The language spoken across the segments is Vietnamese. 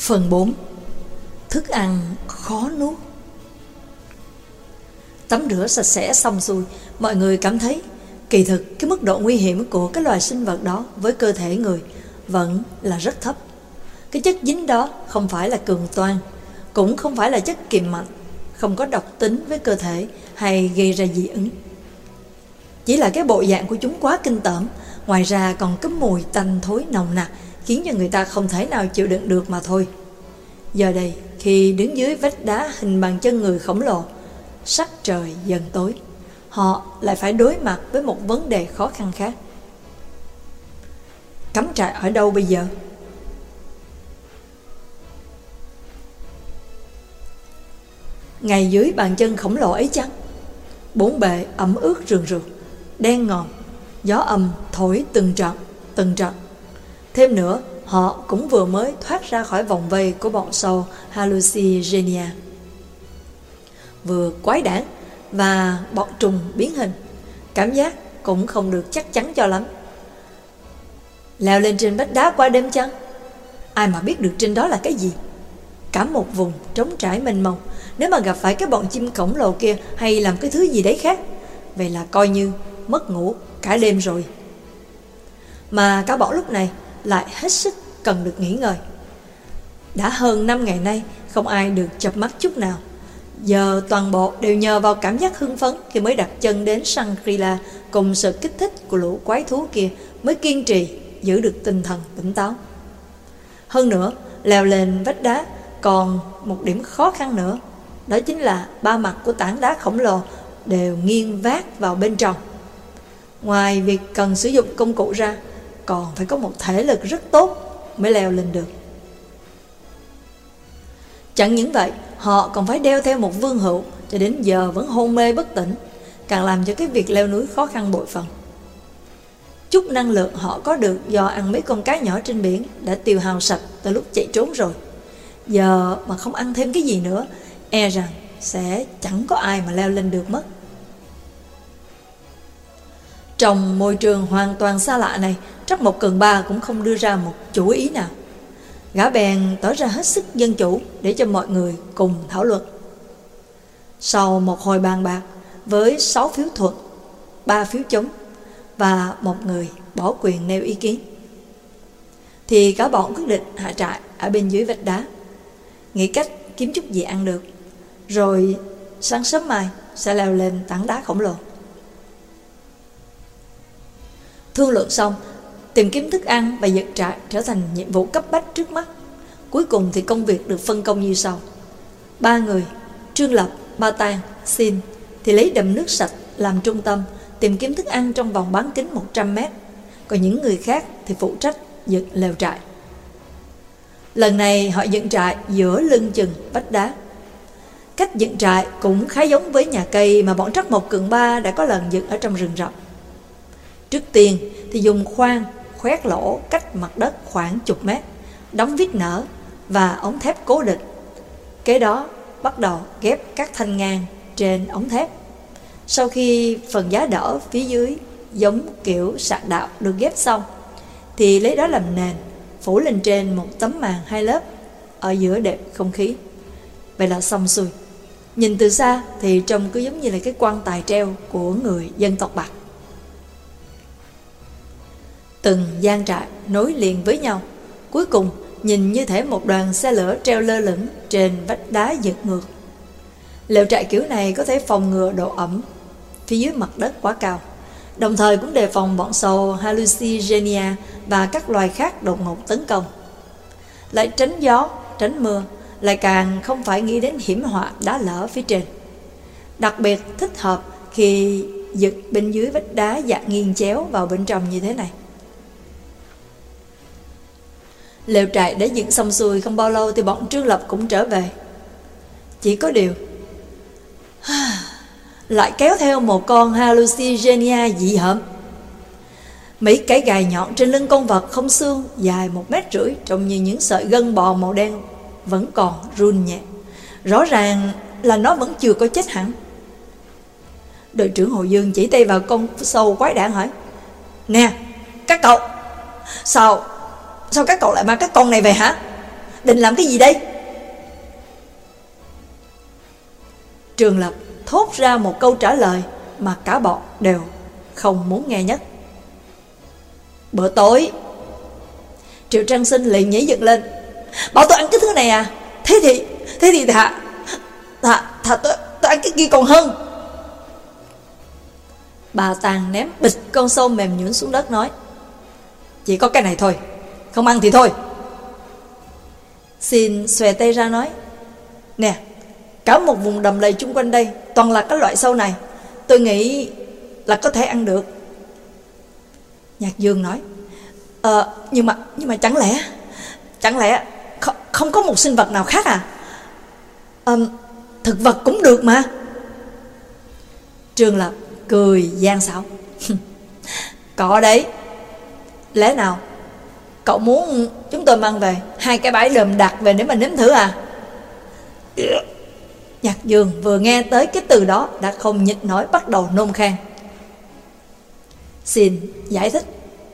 Phần 4. Thức ăn khó nuốt. Tắm rửa sạch sẽ xong xuôi, mọi người cảm thấy kỳ thực cái mức độ nguy hiểm của cái loài sinh vật đó với cơ thể người vẫn là rất thấp. Cái chất dính đó không phải là cường toan, cũng không phải là chất kiềm mạnh, không có độc tính với cơ thể hay gây ra dị ứng. Chỉ là cái bộ dạng của chúng quá kinh tởm, ngoài ra còn có mùi tanh thối nồng nặc, khiến cho người ta không thể nào chịu đựng được mà thôi. Giờ đây, khi đứng dưới vách đá hình bằng chân người khổng lồ, sắc trời dần tối, họ lại phải đối mặt với một vấn đề khó khăn khác. Cắm trại ở đâu bây giờ? Ngay dưới bàn chân khổng lồ ấy chăng? Bốn bề ẩm ướt rườn rượt, đen ngòm, gió âm thổi từng trận. Thêm nữa, họ cũng vừa mới thoát ra khỏi vòng vây của bọn sâu Hallucigenia, vừa quái đản và bọn trùng biến hình. Cảm giác cũng không được chắc chắn cho lắm. Leo lên trên vách đá qua đêm chăng? Ai mà biết được trên đó là cái gì? Cả một vùng trống trải mênh mông, nếu mà gặp phải cái bọn chim khổng lồ kia hay làm cái thứ gì đấy khác, vậy là coi như mất ngủ cả đêm rồi. Mà cả bọn lúc này lại hết sức cần được nghỉ ngơi. Đã hơn 5 ngày nay không ai được chợp mắt chút nào. Giờ toàn bộ đều nhờ vào cảm giác hưng phấn khi mới đặt chân đến Shangri-La, cùng sự kích thích của lũ quái thú kia mới kiên trì giữ được tinh thần tỉnh táo. Hơn nữa, leo lên vách đá còn một điểm khó khăn nữa, đó chính là ba mặt của tảng đá khổng lồ đều nghiêng vác vào bên trong. Ngoài việc cần sử dụng công cụ ra, còn phải có một thể lực rất tốt mới leo lên được. Chẳng những vậy, họ còn phải đeo theo một vương hữu cho đến giờ vẫn hôn mê bất tỉnh, càng làm cho cái việc leo núi khó khăn bội phần. Chút năng lượng họ có được do ăn mấy con cá nhỏ trên biển đã tiêu hao sạch từ lúc chạy trốn rồi. Giờ mà không ăn thêm cái gì nữa, e rằng sẽ chẳng có ai mà leo lên được mất. Trong môi trường hoàn toàn xa lạ này, Trắc Mộc Cường Ba cũng không đưa ra một chủ ý nào. Gã bèn tỏ ra hết sức dân chủ để cho mọi người cùng thảo luận. Sau một hồi bàn bạc với 6 phiếu thuận, 3 phiếu chống và một người bỏ quyền nêu ý kiến, thì cả bọn quyết định hạ trại ở bên dưới vách đá, nghĩ cách kiếm chút gì ăn được, rồi sáng sớm mai sẽ leo lên tảng đá khổng lồ. Thương lượng xong, tìm kiếm thức ăn và dựng trại trở thành nhiệm vụ cấp bách trước mắt. Cuối cùng thì công việc được phân công như sau. 3 người, Trương Lập, Ba Tang, Xin, thì lấy đầm nước sạch làm trung tâm, tìm kiếm thức ăn trong vòng bán kính 100 mét. Còn những người khác thì phụ trách dựng lều trại. Lần này họ dựng trại giữa lưng chừng vách đá. Cách dựng trại cũng khá giống với nhà cây mà bọn Trắc Mộc Cường Ba đã có lần dựng ở trong rừng rậm. Trước tiên thì dùng khoan khoét lỗ cách mặt đất khoảng chục mét, đóng vít nở và ống thép cố định. Kế đó bắt đầu ghép các thanh ngang trên ống thép. Sau khi phần giá đỡ phía dưới giống kiểu sạc đạo được ghép xong, thì lấy đó làm nền, phủ lên trên một tấm màn 2 lớp ở giữa đệm không khí. Vậy là xong xuôi. Nhìn từ xa thì trông cứ giống như là cái quan tài treo của người dân tộc Bạc. Từng gian trại nối liền với nhau, cuối cùng nhìn như thể một đoàn xe lửa treo lơ lửng trên vách đá giật ngược. Lều trại kiểu này có thể phòng ngừa độ ẩm phía dưới mặt đất quá cao, đồng thời cũng đề phòng bọn sâu Hallucigenia và các loài khác đột ngột tấn công. Lại tránh gió, tránh mưa, lại càng không phải nghĩ đến hiểm họa đá lở phía trên. Đặc biệt thích hợp khi dựng bên dưới vách đá dạng nghiêng chéo vào bên trong như thế này. Lều trại đã dựng xong xuôi không bao lâu thì bọn Trương Lập cũng trở về. Chỉ có điều lại kéo theo một con Hallucigenia dị hợm. Mấy cái gài nhọn trên lưng con vật không xương dài 1,5 mét, trông như những sợi gân bò màu đen, vẫn còn run nhẹ. Rõ ràng là nó vẫn chưa có chết hẳn. Đội trưởng Hồ Dương chỉ tay vào con sâu quái đản hỏi: "Nè, các cậu, sao các cậu lại mang cái con này về hả? định làm cái gì đây? Trường Lập thốt ra một câu trả lời mà cả bọn đều không muốn nghe nhất. Bữa tối. Triệu Trang Sinh liền nhảy dựng lên. Bảo tôi ăn cái thứ này à? Thế thì thà tôi ăn cái kia còn hơn. Bà Tàng ném bịch con sâu mềm nhũn xuống đất nói: chỉ có cái này thôi, không ăn thì thôi. Xin xòe tay ra nói: nè, cả một vùng đầm lầy chung quanh đây toàn là cái loại sâu này, tôi nghĩ là có thể ăn được. Nhạc Dương nói: nhưng mà chẳng lẽ không có một sinh vật nào khác à? Thực vật cũng được mà. Trương Lập cười gian xảo: có đấy. Lẽ nào cậu muốn chúng tôi mang về 2 cái bãi đờm đặc về để mà nếm thử à? Nhạc Dương vừa nghe tới cái từ đó đã không nhịn nổi bắt đầu nôn khan. Xin giải thích.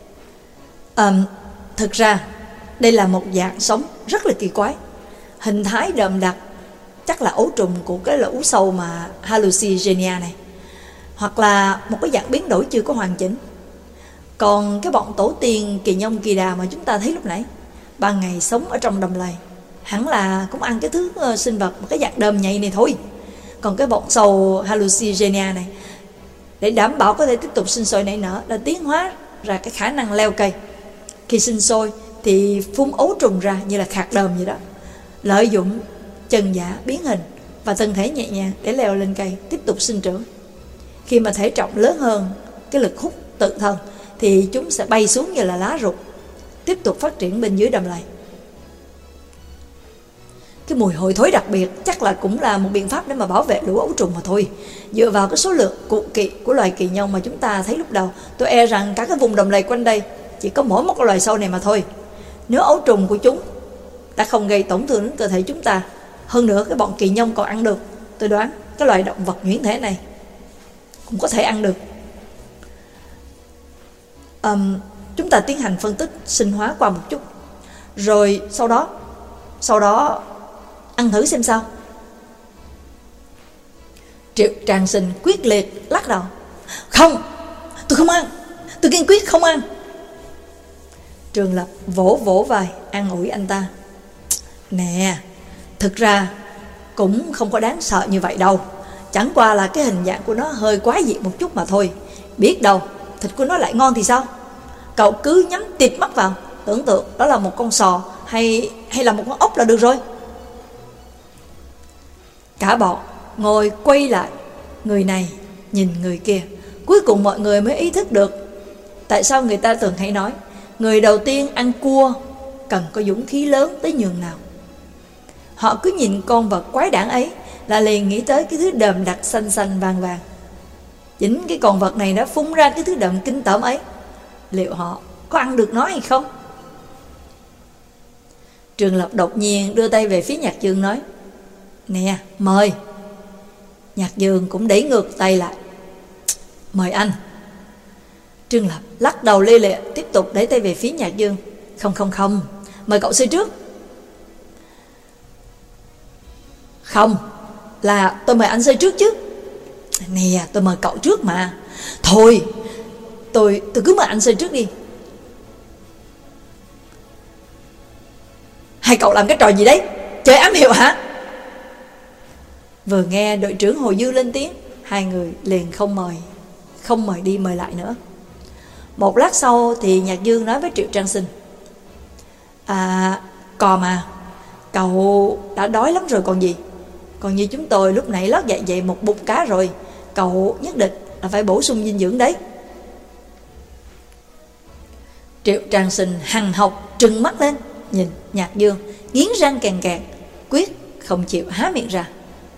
Thực ra đây là một dạng sống rất là kỳ quái. Hình thái đờm đặc chắc là ấu trùng của cái lũ sâu mà Hallucigenia này, hoặc là một cái dạng biến đổi chưa có hoàn chỉnh. Còn cái bọn tổ tiên kỳ nhông kỳ đà mà chúng ta thấy lúc nãy, ban ngày sống ở trong đầm lầy, hẳn là cũng ăn cái thứ sinh vật, một cái dạng đờm nhạy này thôi. Còn cái bọn sâu Hallucigenia này, để đảm bảo có thể tiếp tục sinh sôi nảy nở, đã tiến hóa ra cái khả năng leo cây. Khi sinh sôi thì phun ấu trùng ra như là khạc đờm vậy đó, lợi dụng chân giả biến hình và thân thể nhẹ nhàng để leo lên cây tiếp tục sinh trưởng. Khi mà thể trọng lớn hơn cái lực hút tự thân thì chúng sẽ bay xuống như là lá rụng, tiếp tục phát triển bên dưới đầm lầy. Cái mùi hôi thối đặc biệt chắc là cũng là một biện pháp để mà bảo vệ lũ ấu trùng mà thôi. Dựa vào cái số lượng cụ kỵ của loài kỳ nhông mà chúng ta thấy lúc đầu, tôi e rằng cả cái vùng đầm lầy quanh đây chỉ có mỗi một cái loài sâu này mà thôi. Nếu ấu trùng của chúng đã không gây tổn thương đến cơ thể chúng ta, hơn nữa cái bọn kỳ nhông còn ăn được, tôi đoán cái loài động vật nhuyễn thể này cũng có thể ăn được. Chúng ta tiến hành phân tích sinh hóa qua một chút, rồi sau đó ăn thử xem sao. Triệu Trang Sinh quyết liệt lắc đầu: không, tôi không ăn, tôi kiên quyết không ăn. Trường Lập vỗ vai an ủi anh ta: nè, thực ra cũng không có đáng sợ như vậy đâu, chẳng qua là cái hình dạng của nó hơi quái dị một chút mà thôi. Biết đâu thịt của nó lại ngon thì sao? Cậu cứ nhắm tịt mắt vào, tưởng tượng đó là một con sò hay là một con ốc là được rồi. Cả bọn ngồi quay lại, người này nhìn người kia. Cuối cùng mọi người mới ý thức được tại sao người ta thường hay nói người đầu tiên ăn cua cần có dũng khí lớn tới nhường nào. Họ cứ nhìn con vật quái đản ấy là liền nghĩ tới cái thứ đờm đặc xanh xanh vàng vàng. Chính cái con vật này đã phun ra cái thứ đờm kinh tởm ấy, liệu họ có ăn được nó hay không? Trường Lập đột nhiên đưa tay về phía Nhạc Dương nói: nè, mời. Nhạc Dương cũng đẩy ngược tay lại: mời anh. Trương Lập lắc đầu lia lịa, tiếp tục đẩy tay về phía Nhạc Dương: không, mời cậu xơi trước. Không, là tôi mời anh xơi trước chứ. Nè, tôi mời cậu trước mà. Thôi, tôi cứ mời anh xơi trước đi. Hai cậu làm cái trò gì đấy? Chơi ám hiệu hả? Vừa nghe đội trưởng Hồ Dư lên tiếng, hai người liền không mời đi mời lại nữa. Một lát sau thì Nhạc Dương nói với Triệu Trang Sinh: cò mà, cậu đã đói lắm rồi còn gì. Còn như chúng tôi lúc nãy lót dạ dày một bụng cá rồi, cậu nhất định là phải bổ sung dinh dưỡng đấy. Triệu Trang Sinh hằn học trừng mắt lên nhìn Nhạc Dương, nghiến răng kèn kẹt, quyết không chịu há miệng ra.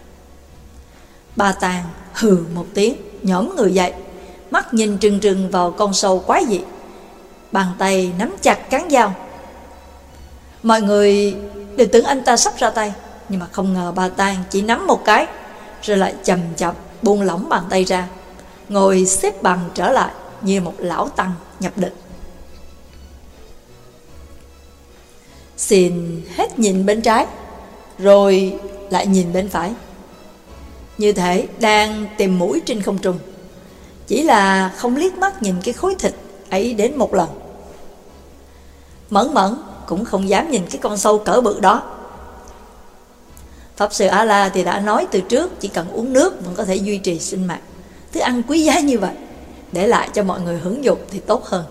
Bà Tàng hừ một tiếng, nhổm người dậy, mắt nhìn trừng trừng vào con sâu quái dị, bàn tay nắm chặt cán dao. Mọi người đều tưởng anh ta sắp ra tay, nhưng mà không ngờ bà Tàng chỉ nắm một cái, rồi lại chậm chậm buông lỏng bàn tay ra, ngồi xếp bằng trở lại như một lão tăng nhập định. Xin hết nhìn bên trái, rồi lại nhìn bên phải, như thể đang tìm mũi trên không trung, chỉ là không liếc mắt nhìn cái khối thịt ấy đến một lần. Mẫn Mẫn cũng không dám nhìn cái con sâu cỡ bự đó. Pháp sư A-la thì đã nói từ trước, chỉ cần uống nước vẫn có thể duy trì sinh mạng. Thức ăn quý giá như vậy, để lại cho mọi người hưởng dụng thì tốt hơn.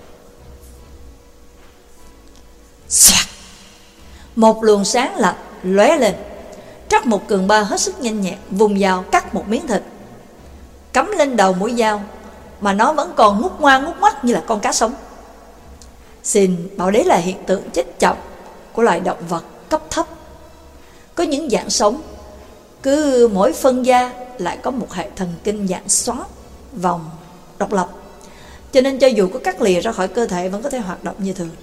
Xoạt! Một luồng sáng lạnh lóe lên. Trắc Mộc Cường Ba hết sức nhanh nhẹn vùng dao cắt một miếng thịt, cắm lên đầu mũi dao, mà nó vẫn còn ngút ngoa ngút mắt như là con cá sống. Xin bảo đấy là hiện tượng chết chậm của loài động vật cấp thấp. Có những dạng sống, cứ mỗi phân da lại có một hệ thần kinh dạng xoắn vòng độc lập, cho nên cho dù có cắt lìa ra khỏi cơ thể vẫn có thể hoạt động như thường.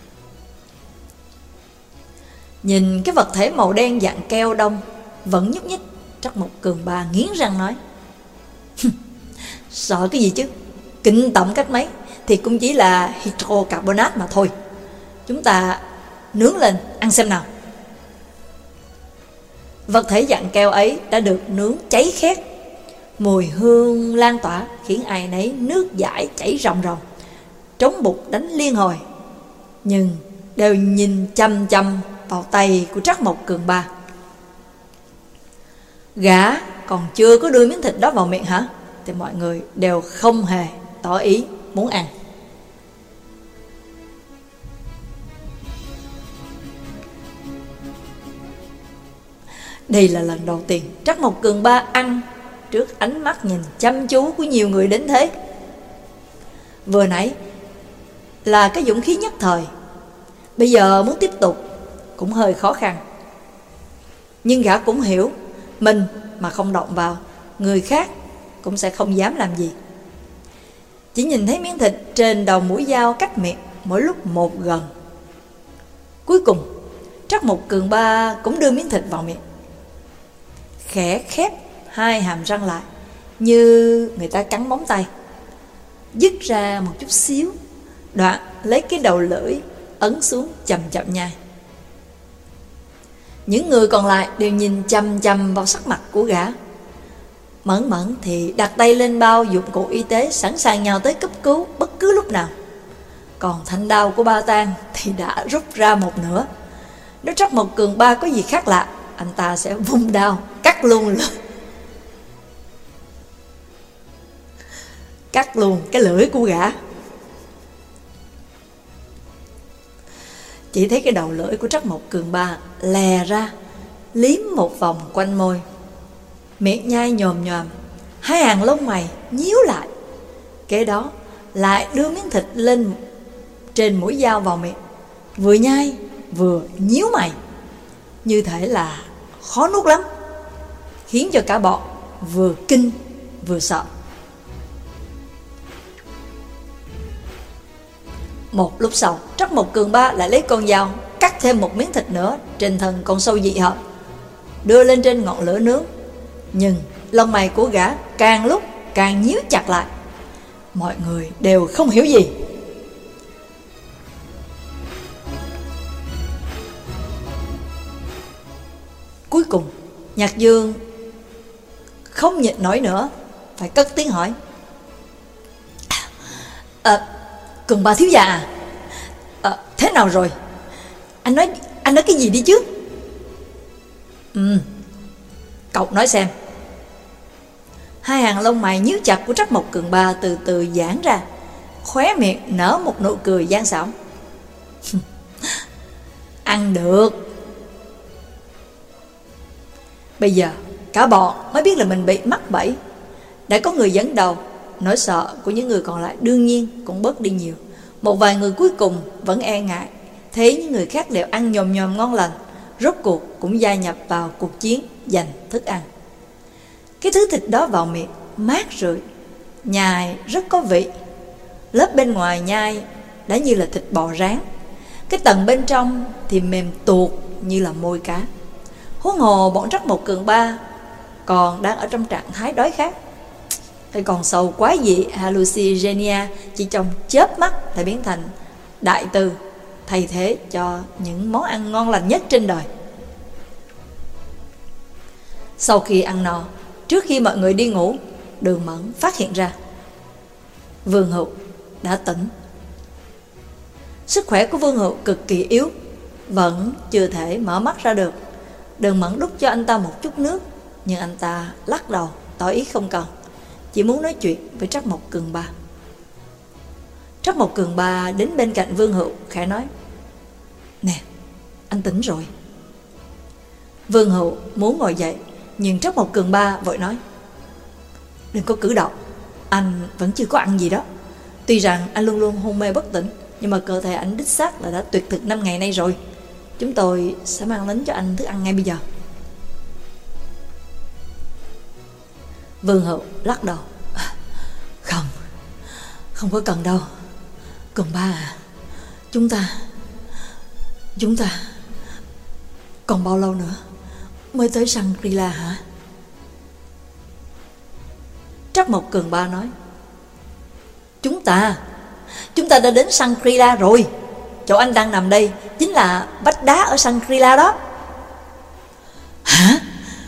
Nhìn cái vật thể màu đen dạng keo đông vẫn nhúc nhích, Trắc Mộc Cường Ba nghiến răng nói: sợ cái gì chứ, kinh tởm cách mấy thì cũng chỉ là hydrocarbonate mà thôi. Chúng ta nướng lên ăn xem nào. Vật thể dạng keo ấy đã được nướng cháy khét, mùi hương lan tỏa khiến ai nấy nước dãi chảy ròng ròng, trống bụng đánh liên hồi, nhưng đều nhìn chăm chăm vào tay của Trắc Mộc Cường Ba. Gã còn chưa có đưa miếng thịt đó vào miệng hả? Thì mọi người đều không hề tỏ ý muốn ăn. Đây là lần đầu tiên Trắc Mộc Cường Ba ăn trước ánh mắt nhìn chăm chú của nhiều người đến thế. Vừa nãy là cái dũng khí nhất thời, bây giờ muốn tiếp tục cũng hơi khó khăn. Nhưng gã cũng hiểu, mình mà không động vào, người khác cũng sẽ không dám làm gì. Chỉ nhìn thấy miếng thịt trên đầu mũi dao cách miệng mỗi lúc một gần. Cuối cùng Trắc Mộc Cường Ba cũng đưa miếng thịt vào miệng, khẽ khép hai hàm răng lại như người ta cắn móng tay, dứt ra một chút xíu, đoạn lấy cái đầu lưỡi ấn xuống chậm chậm nhai. Những người còn lại đều nhìn chằm chằm vào sắc mặt của gã. Mẫn Mẫn thì đặt tay lên bao dụng cụ y tế, sẵn sàng nhào tới cấp cứu bất cứ lúc nào. Còn thanh đao của Ba Tang thì đã rút ra một nửa. Nếu Trắc Mộc Cường Ba có gì khác lạ, anh ta sẽ vung đao cắt luôn cái lưỡi của gã. Chỉ thấy cái đầu lưỡi của Trắc Mộc Cường Ba lè ra, liếm một vòng quanh môi, miệng nhai nhồm nhòm, hai hàng lông mày nhíu lại. Kế đó lại đưa miếng thịt lên trên mũi dao vào miệng, vừa nhai vừa nhíu mày, như thể là khó nuốt lắm, khiến cho cả bọn vừa kinh vừa sợ. Một lúc sau, Trắc Mộc Cường Ba lại lấy con dao cắt thêm một miếng thịt nữa trên thân con sâu dị hợm, đưa lên trên ngọn lửa nướng. Nhưng lông mày của gã càng lúc càng nhíu chặt lại. Mọi người đều không hiểu gì. Cuối cùng Nhạc Dương không nhịn nổi nữa, phải cất tiếng hỏi: Cường Ba thiếu gia à, thế nào rồi? Anh nói cái gì đi chứ? Cậu nói xem. Hai hàng lông mày nhíu chặt của Trắc Mộc Cường Ba từ từ giãn ra, khóe miệng nở một nụ cười gian xảo. Ăn được. Bây giờ cả bọn mới biết là mình bị mắc bẫy. Đã có người dẫn đầu, nỗi sợ của những người còn lại đương nhiên cũng bớt đi nhiều. Một vài người cuối cùng vẫn e ngại, thấy những người khác đều ăn nhồm nhòm ngon lành, rốt cuộc cũng gia nhập vào cuộc chiến giành thức ăn. Cái thứ thịt đó vào miệng mát rượi, nhai rất có vị. Lớp bên ngoài nhai đã như là thịt bò rán, cái tầng bên trong thì mềm tuột như là môi cá. Huống hồ bọn Trắc Mộc Cường Ba còn đang ở trong trạng thái đói khát. Cái con sâu quái dị hallucinogenia chỉ trong chớp mắt đã biến thành đại từ thay thế cho những món ăn ngon lành nhất trên đời. Sau khi ăn no, trước khi mọi người đi ngủ, Đường Mẫn phát hiện ra Vương Hữu đã tỉnh. Sức khỏe của Vương Hữu cực kỳ yếu, vẫn chưa thể mở mắt ra được. Đường Mẫn đút cho anh ta một chút nước, nhưng anh ta lắc đầu tỏ ý không cần, chỉ muốn nói chuyện với Trắc Mộc Cường Ba. Trắc Mộc Cường Ba đến bên cạnh Vương Hữu khẽ nói: "Nè, anh tỉnh rồi." Vương Hữu muốn ngồi dậy, nhưng Trắc Mộc Cường Ba vội nói: "Đừng có cử động, anh vẫn chưa có ăn gì đó. Tuy rằng anh luôn luôn hôn mê bất tỉnh, nhưng mà cơ thể anh đích xác là đã tuyệt thực 5 ngày nay rồi. Chúng tôi sẽ mang đến cho anh thức ăn ngay bây giờ." Vương Hữu lắc đầu: Không có cần đâu. Cường Ba à, chúng ta còn bao lâu nữa mới tới Shangri-La hả?" Trắc Mộc Cường Ba nói: Chúng ta đã đến Shangri-La rồi. Chỗ anh đang nằm đây chính là vách đá ở Shangri-La đó." Hả?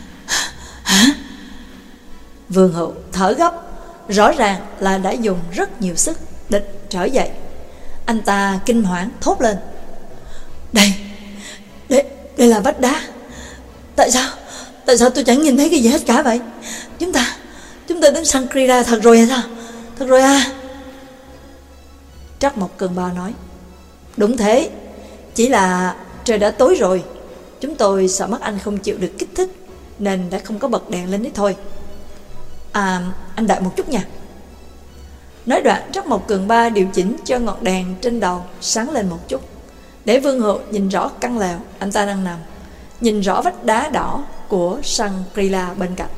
Vương Hữu thở gấp, rõ ràng là đã dùng rất nhiều sức địch trở dậy. Anh ta kinh hoảng thốt lên: Đây là vách đá. Tại sao tôi chẳng nhìn thấy cái gì hết cả vậy? Chúng ta đến Shangri-La thật rồi hay sao? Thật rồi à? Trắc Mộc Cường Ba nói: Đúng thế, chỉ là trời đã tối rồi. Chúng tôi sợ mắt anh không chịu được kích thích, nên đã không có bật đèn lên đấy thôi. À, anh đợi một chút nha. Nói đoạn, Trắc Mộc Cường Ba điều chỉnh cho ngọn đèn trên đầu sáng lên một chút, để Vương Hữu nhìn rõ căn lều anh ta đang nằm, nhìn rõ vách đá đỏ của Shangri-La bên cạnh.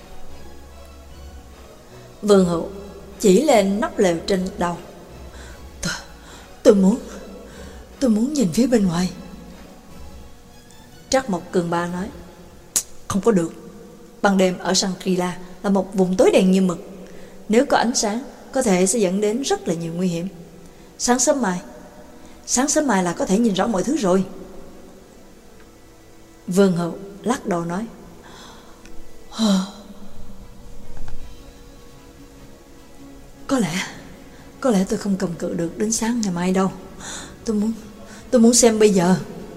Vương Hữu chỉ lên nóc lều trên đầu: Tôi muốn nhìn phía bên ngoài. Trắc Mộc Cường Ba nói: Không có được. Ban đêm ở Shangri-La là một vùng tối đen như mực. Nếu có ánh sáng, có thể sẽ dẫn đến rất là nhiều nguy hiểm. Sáng sớm mai là có thể nhìn rõ mọi thứ rồi. Vương Hữu lắc đầu nói: Có lẽ tôi không cầm cự được đến sáng ngày mai đâu. Tôi muốn xem bây giờ.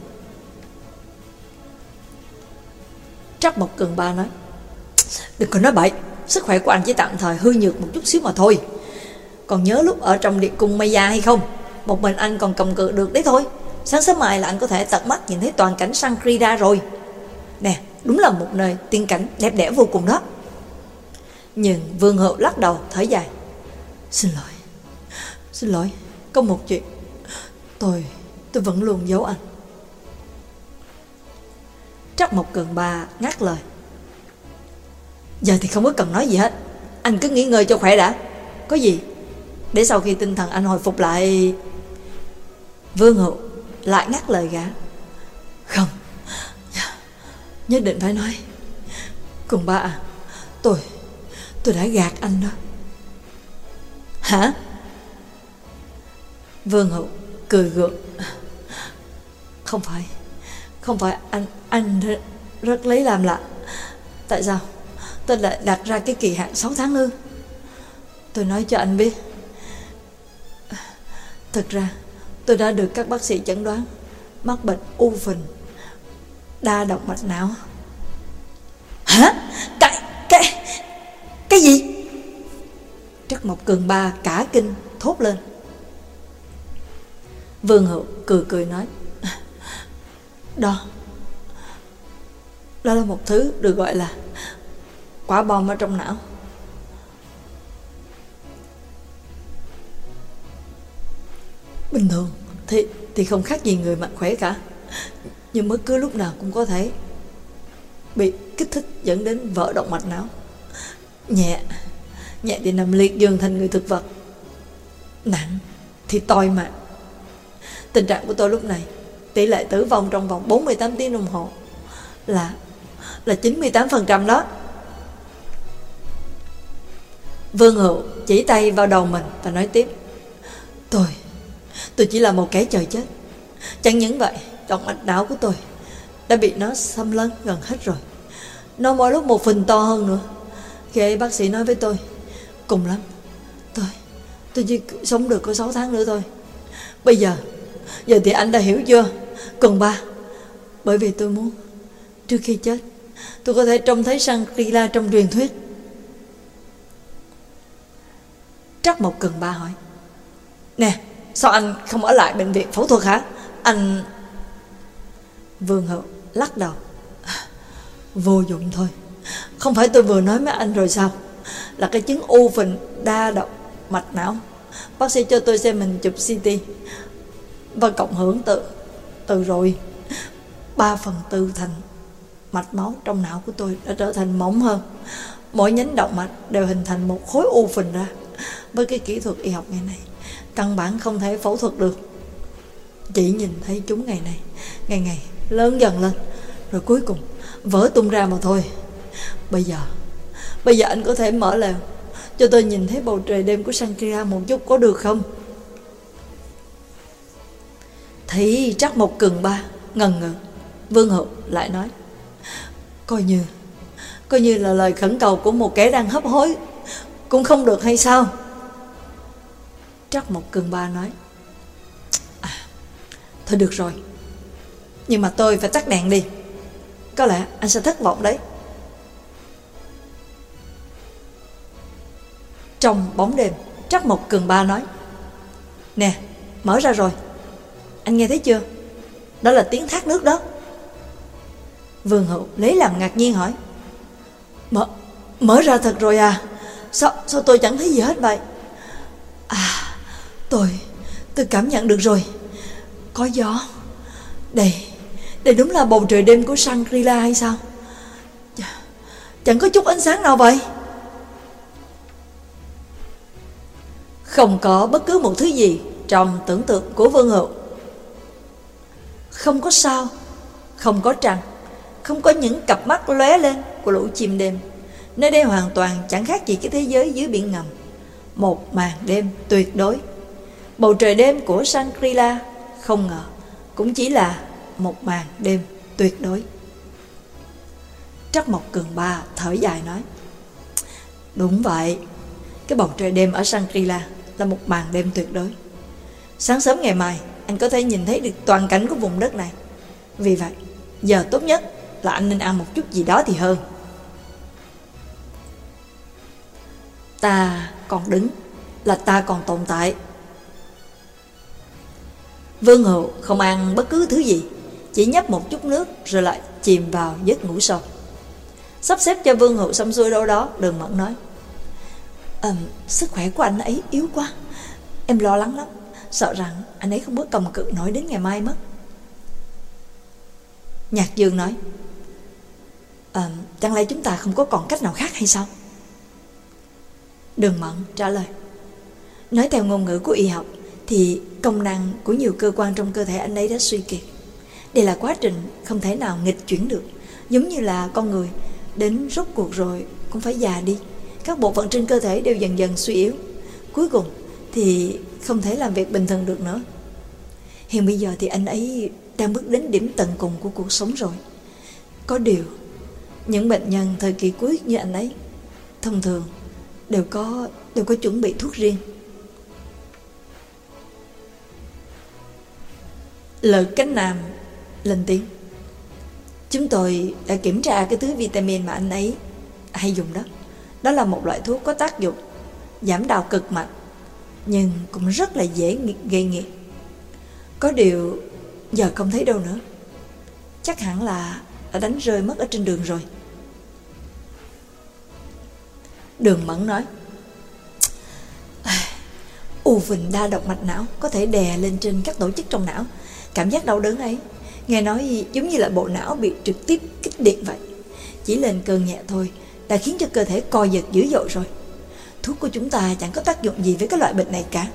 Trắc Mộc Cường Ba nói: Đừng có nói bậy. Sức khỏe của anh chỉ tạm thời hư nhược một chút xíu mà thôi. Còn nhớ lúc ở trong điện cung Maya hay không? Một mình anh còn cầm cự được đấy thôi. Sáng sớm mai là anh có thể tận mắt nhìn thấy toàn cảnh Shangri-La rồi. Nè, đúng là một nơi tiên cảnh đẹp đẽ vô cùng đó. Nhưng Vương Hữu lắc đầu thở dài: Xin lỗi, có một chuyện tôi vẫn luôn giấu anh. Trắc Mộc Cường Ba ngắt lời: Giờ thì không có cần nói gì hết. Anh cứ nghỉ ngơi cho khỏe đã. Có gì để sau khi tinh thần anh hồi phục lại. Vương Hữu lại ngắt lời gã: Không, nhất định phải nói. Cường Ba à, tôi đã gạt anh đó. Hả? Vương Hữu cười gượng: Không phải anh rất lấy làm lạ. Tại sao tôi lại đặt ra cái kỳ hạn 6 tháng ư? Tôi nói cho anh biết, thực ra tôi đã được các bác sĩ chẩn đoán mắc bệnh u phình đa động mạch não. Hả? Cái gì? Trắc Mộc Cường Ba cả kinh thốt lên. Vương Hữu cười nói: Đó là một thứ được gọi là quả bom ở trong não. Bình thường thì không khác gì người mạnh khỏe cả, nhưng bất cứ lúc nào cũng có thể bị kích thích dẫn đến vỡ động mạch não. Nhẹ thì nằm liệt giường thành người thực vật, nặng thì toi mạng. Tình trạng của tôi lúc này, tỷ lệ tử vong trong vòng 48 tiếng đồng hồ là 98% đó. Vương Hữu chỉ tay vào đầu mình và nói tiếp: Tôi chỉ là một kẻ chờ chết. Chẳng những vậy, động mạch não của tôi đã bị nó xâm lấn gần hết rồi. Nó mỗi lúc một phình to hơn nữa. Khi ấy bác sĩ nói với tôi, cùng lắm tôi chỉ sống được có 6 tháng nữa thôi. Bây giờ thì anh đã hiểu chưa, Cường Ba? Bởi vì tôi muốn trước khi chết tôi có thể trông thấy Shangri-La trong truyền thuyết. Trắc Mộc Cường Ba hỏi, nè, sao anh không ở lại bệnh viện phẫu thuật hả? Anh... Vương Hữu lắc đầu, vô dụng thôi. Không phải tôi vừa nói với anh rồi sao, là cái chứng u phình đa động mạch não. Bác sĩ cho tôi xem hình chụp CT và cộng hưởng từ rồi 3/4 thành mạch máu trong não của tôi đã trở thành mỏng hơn. Mỗi nhánh động mạch đều hình thành một khối u phình ra. Với cái kỹ thuật y học ngày nay, căn bản không thể phẫu thuật được. Chỉ nhìn thấy chúng ngày ngày lớn dần lên, rồi cuối cùng vỡ tung ra mà thôi. Bây giờ anh có thể mở lều cho tôi nhìn thấy bầu trời đêm của Shangri-La một chút có được không? Thấy Trắc Mộc Cường Ba ngần ngừ, Vương Hữu lại nói, coi như là lời khẩn cầu của một kẻ đang hấp hối cũng không được hay sao? Trắc Mộc Cường Ba nói, thôi được rồi, nhưng mà tôi phải tắt đèn đi, có lẽ anh sẽ thất vọng đấy. Trong bóng đêm, Trắc Mộc Cường Ba nói, nè, mở ra rồi, anh nghe thấy chưa? Đó là tiếng thác nước đó. Vương Hữu lấy làm ngạc nhiên hỏi, mở ra thật rồi à? Sao tôi chẳng thấy gì hết vậy? Tôi cảm nhận được rồi, có gió. Đây đúng là bầu trời đêm của Shangri-La hay sao? Chẳng có chút ánh sáng nào vậy. Không có bất cứ một thứ gì trong tưởng tượng của Vương Hữu. Không có sao, không có trăng, không có những cặp mắt lóe lên của lũ chim đêm. Nơi đây hoàn toàn chẳng khác gì cái thế giới dưới biển ngầm. Một màn đêm tuyệt đối. Bầu trời đêm của Shangri-La không ngờ cũng chỉ là một màn đêm tuyệt đối. Trắc Mộc Cường Ba thở dài nói, đúng vậy, cái bầu trời đêm ở Shangri-La là một màn đêm tuyệt đối. Sáng sớm ngày mai anh có thể nhìn thấy được toàn cảnh của vùng đất này. Vì vậy giờ tốt nhất là anh nên ăn một chút gì đó thì hơn. Ta còn đứng là ta còn tồn tại. Vương Hữu không ăn bất cứ thứ gì, chỉ nhấp một chút nước rồi lại chìm vào giấc ngủ sâu. Sắp xếp cho Vương Hữu xong xuôi đâu đó, Đường Mẫn nói, sức khỏe của anh ấy yếu quá, em lo lắng lắm, sợ rằng anh ấy không có cầm cự nổi đến ngày mai mất. Nhạc Dương nói, chẳng lẽ chúng ta không có còn cách nào khác hay sao? Đường Mẫn trả lời, nói theo ngôn ngữ của y học thì công năng của nhiều cơ quan trong cơ thể anh ấy đã suy kiệt. Đây là quá trình không thể nào nghịch chuyển được, giống như là con người đến rốt cuộc rồi cũng phải già đi. Các bộ phận trên cơ thể đều dần dần suy yếu, cuối cùng thì không thể làm việc bình thường được nữa. Hiện bây giờ thì anh ấy đang bước đến điểm tận cùng của cuộc sống rồi. Có điều những bệnh nhân thời kỳ cuối như anh ấy thông thường đều có chuẩn bị thuốc riêng. Lợi Cánh Nam lên tiếng, chúng tôi đã kiểm tra cái thứ vitamin mà anh ấy hay dùng đó. Đó là một loại thuốc có tác dụng giảm đau cực mạnh, nhưng cũng rất là dễ gây nghiện. Có điều giờ không thấy đâu nữa, chắc hẳn là đã đánh rơi mất ở trên đường rồi. Đường Mẫn nói, u phình đa động mạch não có thể đè lên trên các tổ chức trong não. Cảm giác đau đớn ấy nghe nói giống như là bộ não bị trực tiếp kích điện vậy. Chỉ lên cơn nhẹ thôi đã khiến cho cơ thể co giật dữ dội rồi. Thuốc của chúng ta chẳng có tác dụng gì với cái loại bệnh này cả.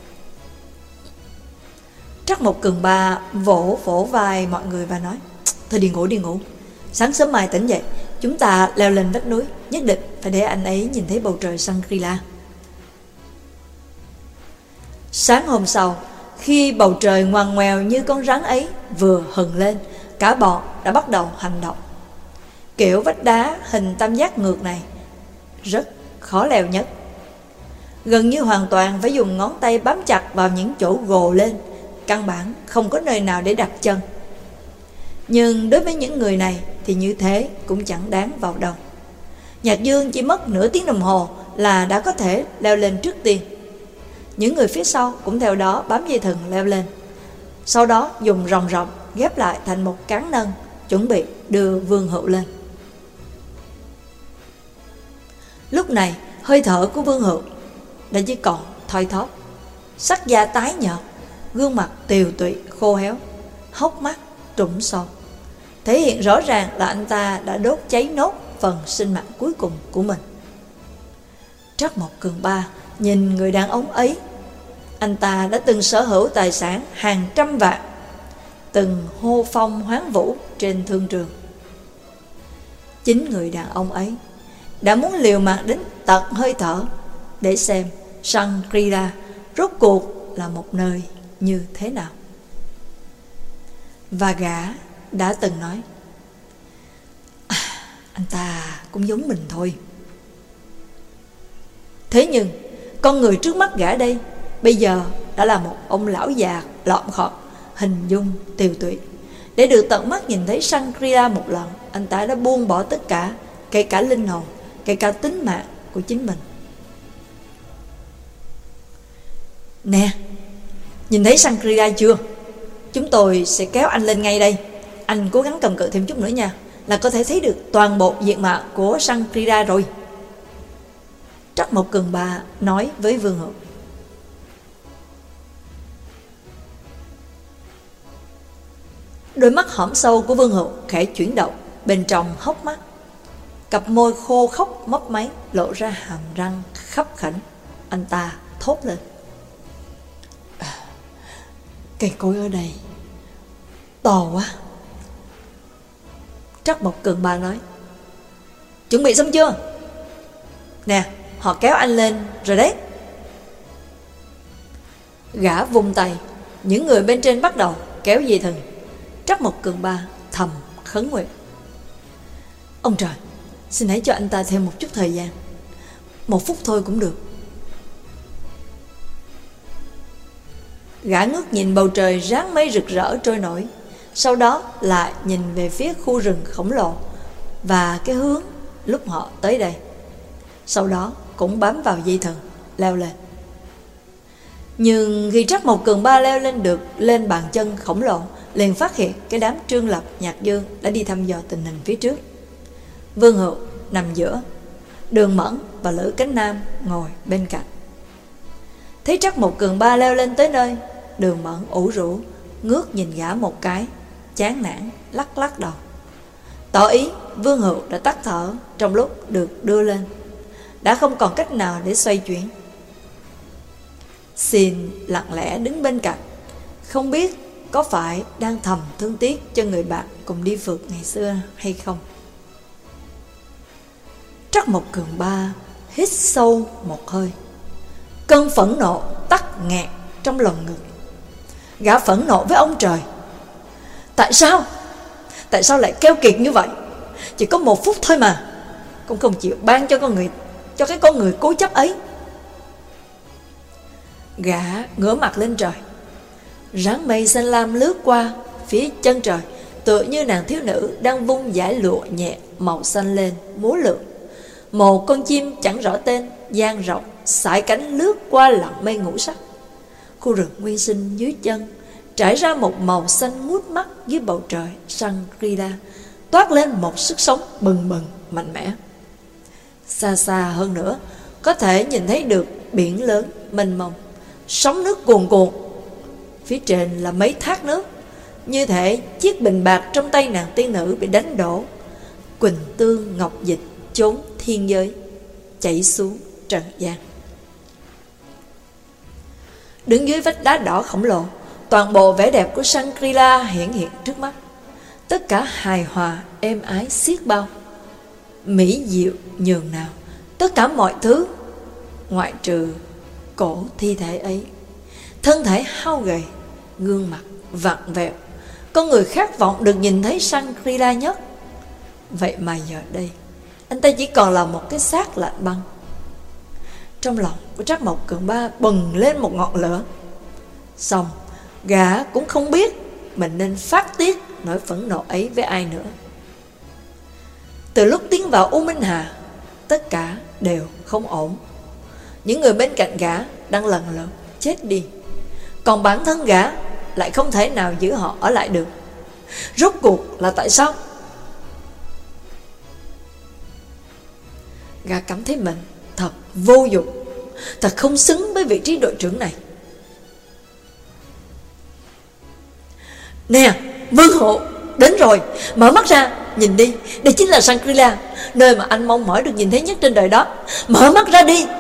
Trắc Mộc Cường Ba vỗ vai mọi người và nói, thôi đi ngủ. Sáng sớm mai tỉnh dậy, chúng ta leo lên vách núi, nhất định phải để anh ấy nhìn thấy bầu trời Shangri-La. Sáng hôm sau, Khi bầu trời ngoằn ngoèo như con rắn ấy vừa hừng lên, cả bọn đã bắt đầu hành động. Kiểu vách đá hình tam giác ngược này rất khó leo nhất. Gần như hoàn toàn phải dùng ngón tay bám chặt vào những chỗ gồ lên, căn bản không có nơi nào để đặt chân. Nhưng đối với những người này thì như thế cũng chẳng đáng vào đâu. Nhạc Dương chỉ mất nửa tiếng đồng hồ là đã có thể leo lên trước tiên. Những người phía sau cũng theo đó bám dây thừng leo lên, sau đó dùng ròng ròng ghép lại thành một cán nâng, chuẩn bị đưa Vương Hữu lên. Lúc này hơi thở của Vương Hữu đã chỉ còn thoi thóp, sắc da tái nhợt, gương mặt tiều tụy khô héo, hốc mắt trũng sâu, thể hiện rõ ràng là anh ta đã đốt cháy nốt phần sinh mạng cuối cùng của mình. Trắc Mộc Cường Ba nhìn người đàn ông ấy. Anh ta đã từng sở hữu tài sản hàng trăm vạn, từng hô phong hoán vũ trên thương trường. Chính người đàn ông ấy đã muốn liều mạng đến tận hơi thở để xem Shangri-La rốt cuộc là một nơi như thế nào. Và gã đã từng nói, anh ta cũng giống mình thôi. Thế nhưng con người trước mắt gã đây bây giờ đã là một ông lão già lọm khọm, hình dung tiều tụy. Để được tận mắt nhìn thấy Shangri-La một lần, anh ta đã buông bỏ tất cả, kể cả linh hồn, kể cả tính mạng của chính mình. Nè, nhìn thấy Shangri-La chưa? Chúng tôi sẽ kéo anh lên ngay đây. Anh cố gắng cầm cự thêm chút nữa nha, là có thể thấy được toàn bộ diện mạo của Shangri-La rồi. Trắc Mộc Cường Ba nói với Vương Hữu. Đôi mắt hõm sâu của Vương Hữu khẽ chuyển động, bên trong hốc mắt, cặp môi khô khốc mấp máy lộ ra hàm răng khấp khỉnh. Anh ta thốt lên, cây cối ở đây to quá. Trắc Mộc Cường Ba nói, chuẩn bị xong chưa? Nè, họ kéo anh lên rồi đấy. Gã vung tay, những người bên trên bắt đầu kéo dây thừng. Trắc Mộc Cường Ba thầm khấn nguyện, ông trời, xin hãy cho anh ta thêm một chút thời gian, 1 phút thôi cũng được. Gã ngước nhìn bầu trời ráng mây rực rỡ trôi nổi, sau đó lại nhìn về phía khu rừng khổng lồ và cái hướng lúc họ tới đây, sau đó cũng bám vào dây thừng leo lên. Nhưng khi Trắc Mộc Cường Ba leo lên được lên bàn chân khổng lồ, liền phát hiện cái đám Trương Lập, Nhạc Dương đã đi thăm dò tình hình phía trước. Vương Hữu nằm giữa, Đường Mẫn và Lữ Cánh Nam ngồi bên cạnh. Thấy Trắc Mộc Cường Ba leo lên tới nơi, Đường Mẫn ủ rũ ngước nhìn gã một cái, chán nản lắc lắc đầu, tỏ ý Vương Hữu đã tắt thở trong lúc được đưa lên, đã không còn cách nào để xoay chuyển. Xin lặng lẽ đứng bên cạnh, không biết có phải đang thầm thương tiếc cho người bạn cùng đi phượt ngày xưa hay không. Trắc Mộc Cường Ba hít sâu một hơi, cơn phẫn nộ tắc nghẹn trong lòng ngực. Gã phẫn nộ với ông trời. Tại sao? Tại sao lại keo kiệt như vậy? Chỉ có 1 phút thôi mà, cũng không chịu ban cho cái con người cố chấp ấy. Gã ngửa mặt lên trời. Ráng mây xanh lam lướt qua phía chân trời, tựa như nàng thiếu nữ đang vung dải lụa nhẹ màu xanh lên múa lượn. Một con chim chẳng rõ tên dang rộng sải cánh lướt qua lặng mây ngũ sắc. Khu rừng nguyên sinh dưới chân trải ra một màu xanh ngút mắt dưới bầu trời Shangri-La, toát lên một sức sống bừng bừng mạnh mẽ. Xa xa hơn nữa, có thể nhìn thấy được biển lớn mênh mông, sóng nước cuồn cuộn. Phía trên là mấy thác nước, như thể chiếc bình bạc trong tay nàng tiên nữ bị đánh đổ. Quỳnh tương ngọc dịch chốn thiên giới chảy xuống trần gian. Đứng dưới vách đá đỏ khổng lồ, toàn bộ vẻ đẹp của Shangri-La hiện trước mắt. Tất cả hài hòa êm ái xiết bao, mỹ diệu nhường nào. Tất cả mọi thứ ngoại trừ cổ thi thể ấy, thân thể hao gầy, gương mặt vặn vẹo, con người khát vọng được nhìn thấy Shangri-La nhất. Vậy mà giờ đây anh ta chỉ còn là một cái xác lạnh băng. Trong lòng của Trắc Mộc Cường Ba bừng lên một ngọn lửa. Xong gã cũng không biết mình nên phát tiết nỗi phẫn nộ ấy với ai nữa. Từ lúc tiến vào U Minh Hà, tất cả đều không ổn. Những người bên cạnh gã đang lần lượt chết đi, còn bản thân gã lại không thể nào giữ họ ở lại được. Rốt cuộc là tại sao? Gã cảm thấy mình thật vô dụng, thật không xứng với vị trí đội trưởng này. Nè, Vương Hộ, đến rồi, mở mắt ra, nhìn đi, đây chính là Shangri-La, nơi mà anh mong mỏi được nhìn thấy nhất trên đời đó. Mở mắt ra đi.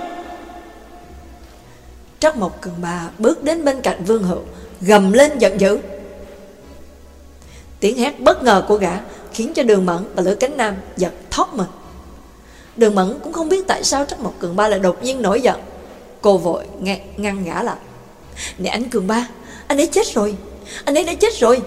Trắc Mộc Cường Ba bước đến bên cạnh Vương Hữu, gầm lên giận dữ. Tiếng hét bất ngờ của gã khiến cho Đường Mẫn và Lữ Cánh Nam giật thót mình. Đường Mẫn cũng không biết tại sao Trắc Mộc Cường Ba lại đột nhiên nổi giận. Cô vội ngăn gã lại. Nè anh Cường Ba, anh ấy chết rồi, anh ấy đã chết rồi.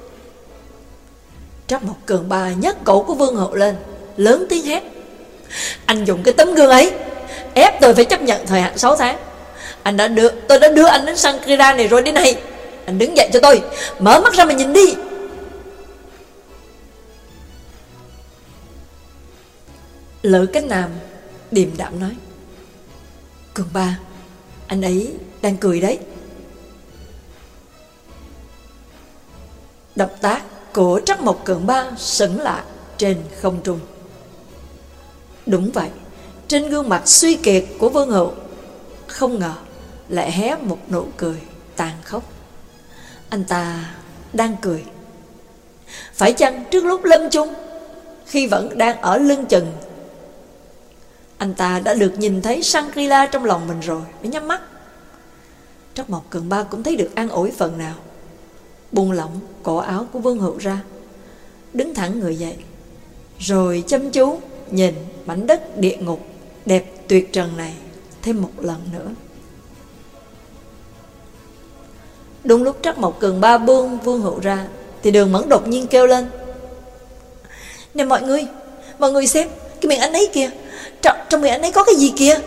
Trắc Mộc Cường Ba nhấc cổ của Vương Hậu lên, lớn tiếng hét. Anh dùng cái tấm gương ấy ép tôi phải chấp nhận thời hạn 6 tháng. Tôi đã đưa anh đến Shangri-La này rồi. Đi này, anh đứng dậy cho tôi, mở mắt ra mà nhìn đi. Lữ Cánh Nam điềm đạm nói. Cường Ba, anh ấy đang cười đấy. Động tác của Trắc Mộc Cường Ba sững lại trên không trung. Đúng vậy, trên gương mặt suy kiệt của Vương Hữu không ngờ lại hé một nụ cười tàn khốc. Anh ta đang cười. Phải chăng trước lúc lâm chung, khi vẫn đang ở lưng chừng, anh ta đã được nhìn thấy Shangri-La trong lòng mình rồi mới nhắm mắt? Trắc Mộc Cường Ba cũng thấy được an ủi phần nào, buông lỏng cổ áo của Vương Hữu ra, đứng thẳng người dậy, rồi chăm chú nhìn mảnh đất địa ngục đẹp tuyệt trần này thêm một lần nữa. Đúng lúc Trắc Mộc Cường Ba buông Vương Hữu ra thì Đường Mẫn đột nhiên kêu lên. Nè mọi người xem, cái miệng anh ấy kìa, trong miệng anh ấy có cái gì kìa.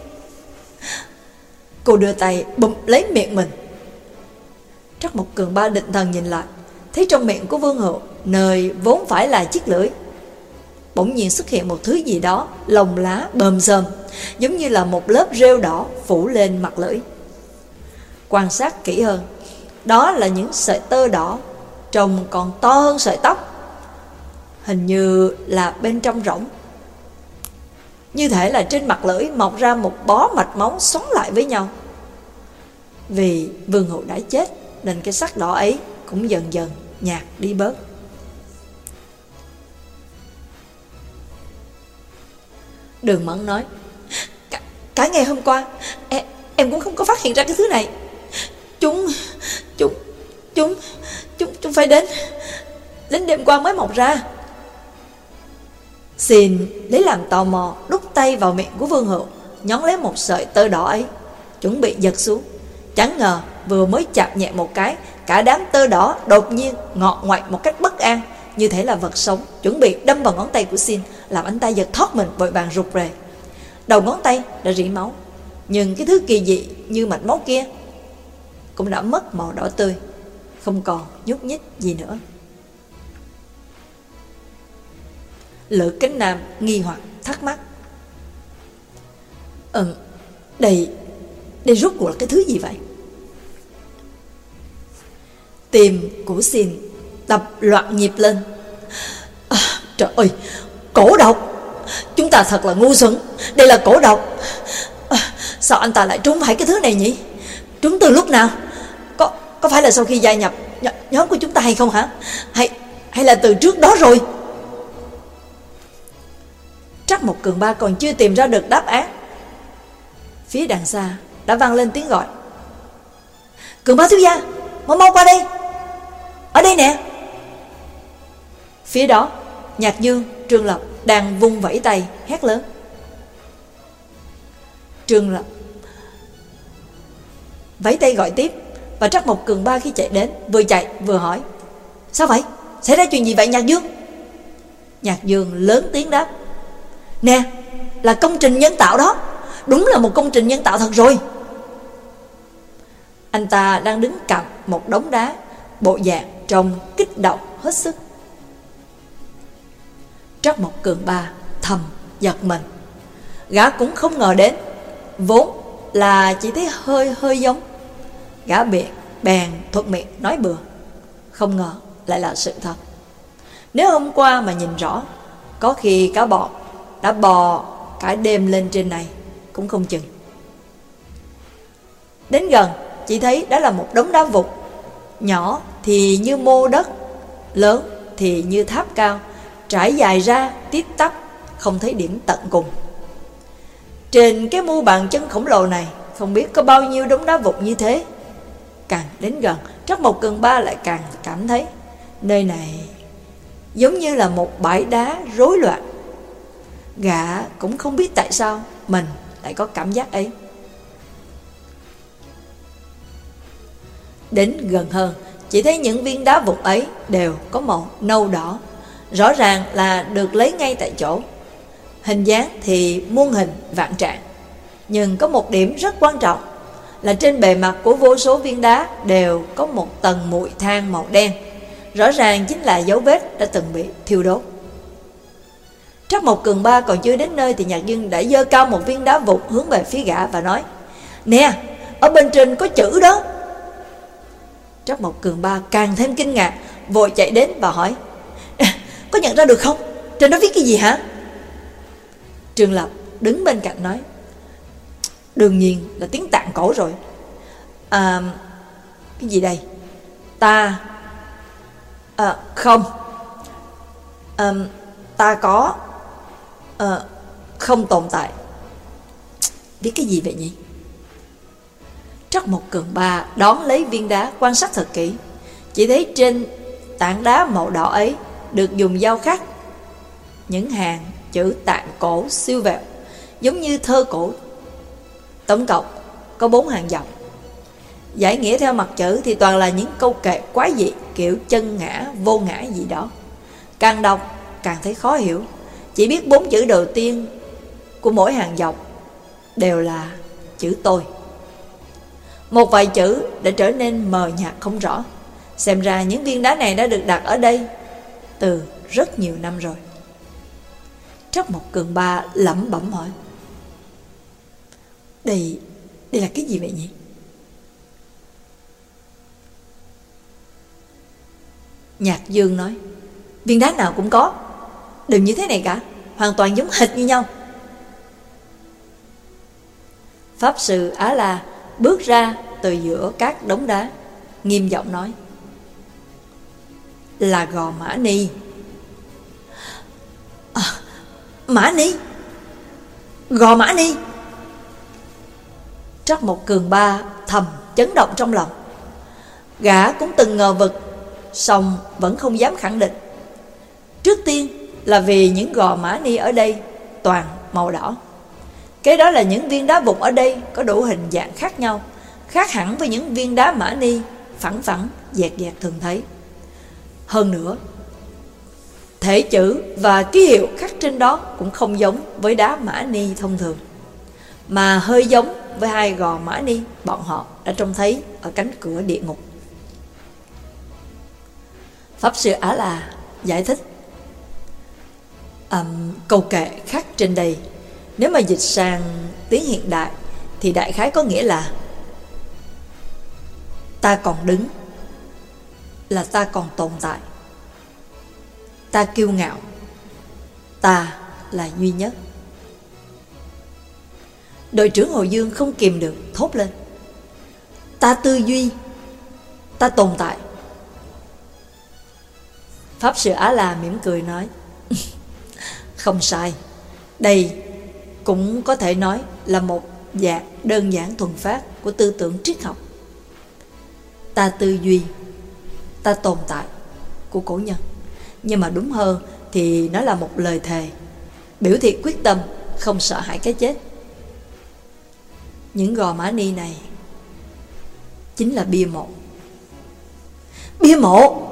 Cô đưa tay bụm lấy miệng mình. Trắc Mộc Cường Ba định thần nhìn lại, thấy trong miệng của Vương Hữu, nơi vốn phải là chiếc lưỡi, bỗng nhiên xuất hiện một thứ gì đó lông lá bờm xờm, giống như là một lớp rêu đỏ phủ lên mặt lưỡi. Quan sát kỹ hơn, đó là những sợi tơ đỏ, trông còn to hơn sợi tóc, hình như là bên trong rỗng. Như thể là trên mặt lưỡi mọc ra một bó mạch máu xoắn lại với nhau. Vì Vương Hữu đã chết nên cái sắc đỏ ấy cũng dần dần nhạt đi bớt. Đường Mẫn nói. Cả ngày hôm qua em cũng không có phát hiện ra cái thứ này. Chúng phải đến đêm qua mới mọc ra. Xin lấy làm tò mò đút tay vào miệng của Vương Hữu, nhón lấy một sợi tơ đỏ ấy, chuẩn bị giật xuống. Chẳng ngờ vừa mới chạm nhẹ một cái, cả đám tơ đỏ đột nhiên ngọt ngoặt một cách bất an, như thể là vật sống chuẩn bị đâm vào ngón tay của Xin, làm anh ta giật thót mình, vội vàng rụt rè. Đầu ngón tay đã rỉ máu, nhưng cái thứ kỳ dị như mạch máu kia cũng đã mất màu đỏ tươi, không còn nhúc nhích gì nữa. Lữ Cánh Nam nghi hoặc thắc mắc. Đây rốt cuộc là cái thứ gì vậy? Tim của Xin đập loạn nhịp lên. Trời ơi, cổ độc! Chúng ta thật là ngu xuẩn, đây là cổ độc. Sao anh ta lại trúng phải cái thứ này nhỉ? Trúng từ lúc nào? Có phải là sau khi gia nhập nhóm của chúng ta hay không hả? Hay là từ trước đó rồi? Trắc Mộc Cường Ba còn chưa tìm ra được đáp án, phía đằng xa đã vang lên tiếng gọi. Cường Ba thiếu gia, mau qua đây, ở đây nè. Phía đó, Nhạc Dương, Trương Lập đang vung vẫy tay hét lớn. vẫy tay gọi tiếp. Và Trắc Mộc Cường Ba khi chạy đến, vừa chạy vừa hỏi: sao vậy? Xảy ra chuyện gì vậy Nhạc Dương? Nhạc Dương lớn tiếng đáp: nè, là công trình nhân tạo đó. Đúng là một công trình nhân tạo thật rồi. Anh ta đang đứng cạnh một đống đá, bộ dạng trông kích động hết sức. Trắc Mộc Cường Ba thầm giật mình. Gã cũng không ngờ đến, vốn là chỉ thấy hơi giống. Gã bèn thuận miệng nói bừa, không ngờ lại là sự thật. Nếu hôm qua mà nhìn rõ, có khi cá bọn đã bò cả đêm lên trên này cũng không chừng. Đến gần, chỉ thấy đó là một đống đá vụn, nhỏ thì như mô đất, lớn thì như tháp cao, trải dài ra tít tắp, không thấy điểm tận cùng. Trên cái mu bàn chân khổng lồ này, không biết có bao nhiêu đống đá vụn như thế. Càng đến gần, Trắc Mộc Cường Ba lại càng cảm thấy nơi này giống như là một bãi đá rối loạn. Gã cũng không biết tại sao mình lại có cảm giác ấy. Đến gần hơn, chỉ thấy những viên đá vụn ấy đều có màu nâu đỏ, rõ ràng là được lấy ngay tại chỗ. Hình dáng thì muôn hình vạn trạng, nhưng có một điểm rất quan trọng là trên bề mặt của vô số viên đá đều có một tầng bụi than màu đen, rõ ràng chính là dấu vết đã từng bị thiêu đốt. Trắc Mộc Cường Ba còn chưa đến nơi thì Nhạc Dương đã giơ cao một viên đá vụn hướng về phía gã và nói: nè, ở bên trên có chữ đó. Trắc Mộc Cường Ba càng thêm kinh ngạc, vội chạy đến và hỏi: có nhận ra được không? Trên đó viết cái gì hả? Trương Lập đứng bên cạnh nói: đương nhiên là tiếng Tạng cổ rồi. Cái gì đây? Không. Ta có không tồn tại. Biết cái gì vậy nhỉ? Trắc Mộc Cường Ba đón lấy viên đá, quan sát thật kỹ. Chỉ thấy trên tảng đá màu đỏ ấy được dùng dao khắc những hàng chữ Tạng cổ siêu vẹo, giống như thơ cổ. Tổng cộng có 4 hàng dòng. Giải nghĩa theo mặt chữ thì toàn là những câu kệ quái dị, kiểu chân ngã, vô ngã gì đó. Càng đọc càng thấy khó hiểu. Chỉ biết 4 chữ đầu tiên của mỗi hàng dòng đều là chữ tôi. Một vài chữ đã trở nên mờ nhạt không rõ. Xem ra những viên đá này đã được đặt ở đây từ rất nhiều năm rồi. Trắc Mộc Cường Ba lẩm bẩm hỏi: Đây là cái gì vậy nhỉ? Nhạc Dương nói: viên đá nào cũng có, đều như thế này cả, hoàn toàn giống hệt như nhau. Pháp Sư Á La bước ra từ giữa các đống đá, nghiêm giọng nói: là Gò Mã Ni. Mã Ni? Gò Mã Ni? Trắc Mộc Cường Ba thầm chấn động trong lòng. Gã cũng từng ngờ vực, song vẫn không dám khẳng định. Trước tiên là vì những Gò Mã Ni ở đây toàn màu đỏ. Kế đó là những viên đá vụn ở đây có đủ hình dạng khác nhau, khác hẳn với những viên đá Mã Ni phẳng phẳng, dẹt dẹt thường thấy. Hơn nữa, thể chữ và ký hiệu khắc trên đó cũng không giống với đá Mã Ni thông thường, mà hơi giống với 2 Gò Mã Ni bọn họ đã trông thấy ở cánh cửa địa ngục. Pháp Sư Á La giải thích: câu kệ khắc trên đây, nếu mà dịch sang tiếng hiện đại thì đại khái có nghĩa là: ta còn đứng, là ta còn tồn tại. Ta kiêu ngạo, ta là duy nhất. Đội trưởng Hồ Dương không kìm được thốt lên: ta tư duy, ta tồn tại. Pháp Sư Á La mỉm cười nói: không sai, đây cũng có thể nói là một dạng đơn giản thuần phát của tư tưởng triết học. Ta tư duy, ta tồn tại của cổ nhân. Nhưng mà đúng hơn thì nó là một lời thề, biểu thị quyết tâm không sợ hãi cái chết. Những Gò Mã Ni này chính là bia mộ. Bia mộ!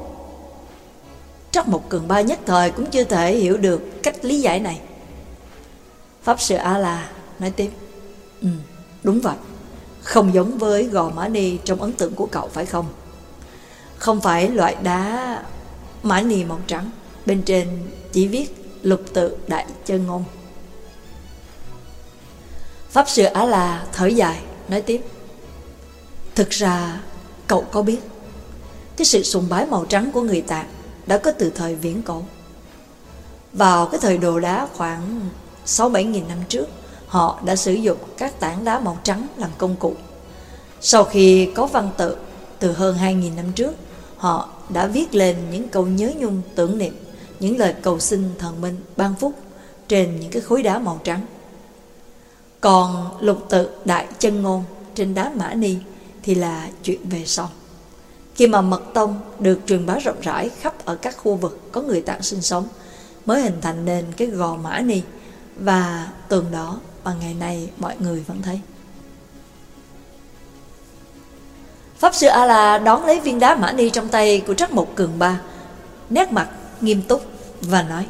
Trắc Mộc Cường Ba nhất thời cũng chưa thể hiểu được cách lý giải này. Pháp Sư A-la nói tiếp: đúng vậy, không giống với gò Mã Ni trong ấn tượng của cậu phải không? Không phải loại đá Mã Ni màu trắng, bên trên chỉ viết Lục Tự Đại Chân Ngôn. Pháp Sư A-la thở dài nói tiếp: thực ra cậu có biết, cái sự sùng bái màu trắng của người Tạng đã có từ thời viễn cổ. Vào cái thời Đồ Đá khoảng 6-7 nghìn năm trước, họ đã sử dụng các tảng đá màu trắng làm công cụ. Sau khi có văn tự từ hơn 2.000 năm trước, họ đã viết lên những câu nhớ nhung tưởng niệm, những lời cầu xin thần minh ban phúc trên những cái khối đá màu trắng. Còn Lục Tự Đại Chân Ngôn trên đá Mã Ni thì là chuyện về sau. Khi mà mật tông được truyền bá rộng rãi khắp ở các khu vực có người Tạng sinh sống, mới hình thành nên cái gò Mã Ni, và tường đó mà ngày nay mọi người vẫn thấy. Pháp Sư A-la đón lấy viên đá Mã Ni trong tay của Trắc Mộc Cường Ba, nét mặt nghiêm túc và nói: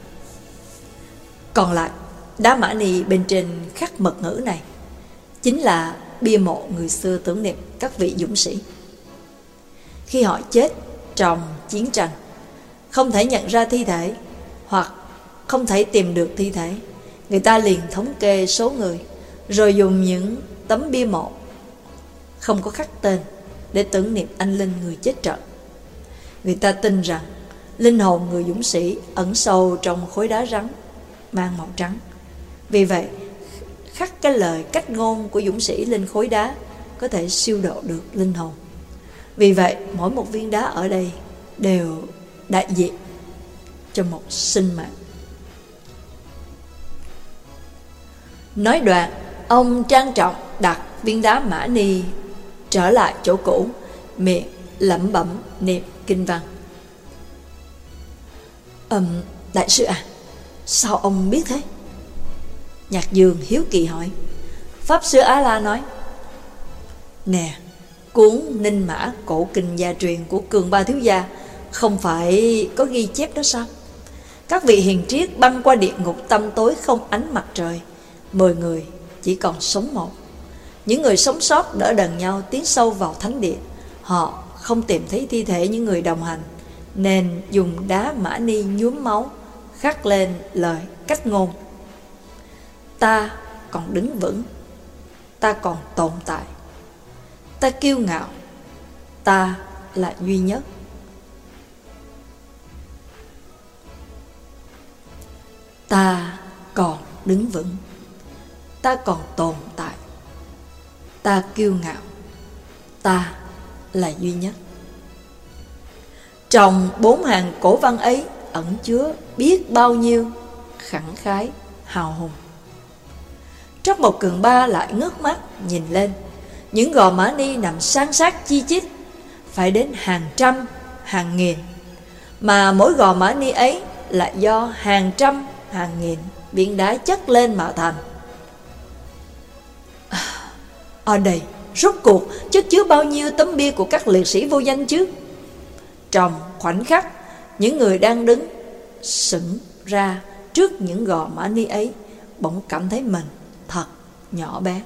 còn lại đá Mã Ni bên trên khắc mật ngữ này chính là bia mộ người xưa tưởng niệm các vị dũng sĩ. Khi họ chết trong chiến tranh, không thể nhận ra thi thể hoặc không thể tìm được thi thể, người ta liền thống kê số người, rồi dùng những tấm bia mộ không có khắc tên để tưởng niệm anh linh người chết trận. Người ta tin rằng linh hồn người dũng sĩ ẩn sâu trong khối đá rắn mang màu trắng. Vì vậy, khắc cái lời cách ngôn của dũng sĩ lên khối đá có thể siêu độ được linh hồn. Vì vậy, mỗi một viên đá ở đây đều đại diện cho một sinh mạng. Nói đoạn, ông trang trọng đặt viên đá Mã Ni trở lại chỗ cũ, miệng lẩm bẩm niệm kinh văn. Đại sư à, sao ông biết thế? Nhạc Dương hiếu kỳ hỏi. Pháp Sư A-la nói: nè, cuốn Ninh Mã Cổ Kinh gia truyền của Cường Ba thiếu gia không phải có ghi chép đó sao? Các vị hiền triết băng qua địa ngục tăm tối không ánh mặt trời, 10 người chỉ còn sống một. Những người sống sót đỡ đần nhau tiến sâu vào thánh địa. Họ không tìm thấy thi thể những người đồng hành, nên dùng đá Mã Ni nhuốm máu khắc lên lời cách ngôn: ta còn đứng vững, ta còn tồn tại, ta kiêu ngạo, ta là duy nhất. Ta còn đứng vững, ta còn tồn tại, ta kiêu ngạo, ta là duy nhất. Trong 4 hàng cổ văn ấy ẩn chứa biết bao nhiêu khẳng khái hào hùng. Trắc Mộc Cường Ba lại ngước mắt nhìn lên. Những gò Mã Ni nằm san sát chi chít, phải đến hàng trăm, hàng nghìn, mà mỗi gò Mã Ni ấy là do hàng trăm, hàng nghìn viên đá chất lên mà thành. Ở đây rốt cuộc chất chứa bao nhiêu tấm bia của các liệt sĩ vô danh chứ? Trong khoảnh khắc, những người đang đứng sững ra trước những gò Mã Ni ấy bỗng cảm thấy mình thật nhỏ bé.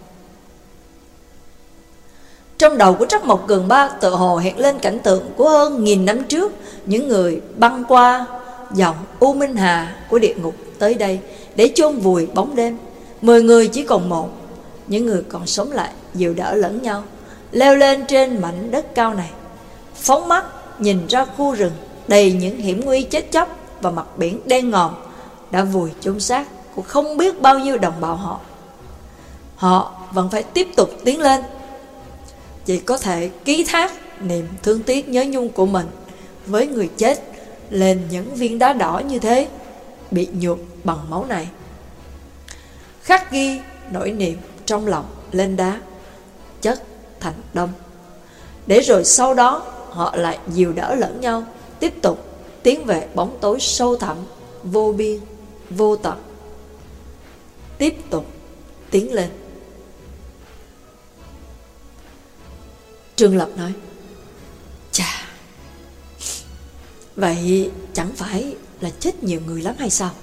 Trong đầu của Trắc Mộc Cường Ba tự hồ hiện lên cảnh tượng của hơn 1000 năm trước, những người băng qua dòng U Minh Hà của địa ngục tới đây để chôn vùi bóng đêm. 10 người chỉ còn một. Những người còn sống lại dìu đỡ lẫn nhau, leo lên trên mảnh đất cao này, phóng mắt nhìn ra khu rừng đầy những hiểm nguy chết chóc và mặt biển đen ngòm đã vùi chôn xác của không biết bao nhiêu đồng bào họ. Họ vẫn phải tiếp tục tiến lên, chỉ có thể ký thác niềm thương tiếc nhớ nhung của mình với người chết lên những viên đá đỏ như thế, bị nhuộm bằng máu này. Khắc ghi nỗi niềm trong lòng lên đá, chất thành đông, để rồi sau đó họ lại dìu đỡ lẫn nhau, tiếp tục tiến về bóng tối sâu thẳm, vô biên, vô tận. Tiếp tục tiến lên. Trương Lập nói: Chà, vậy chẳng phải là chết nhiều người lắm hay sao?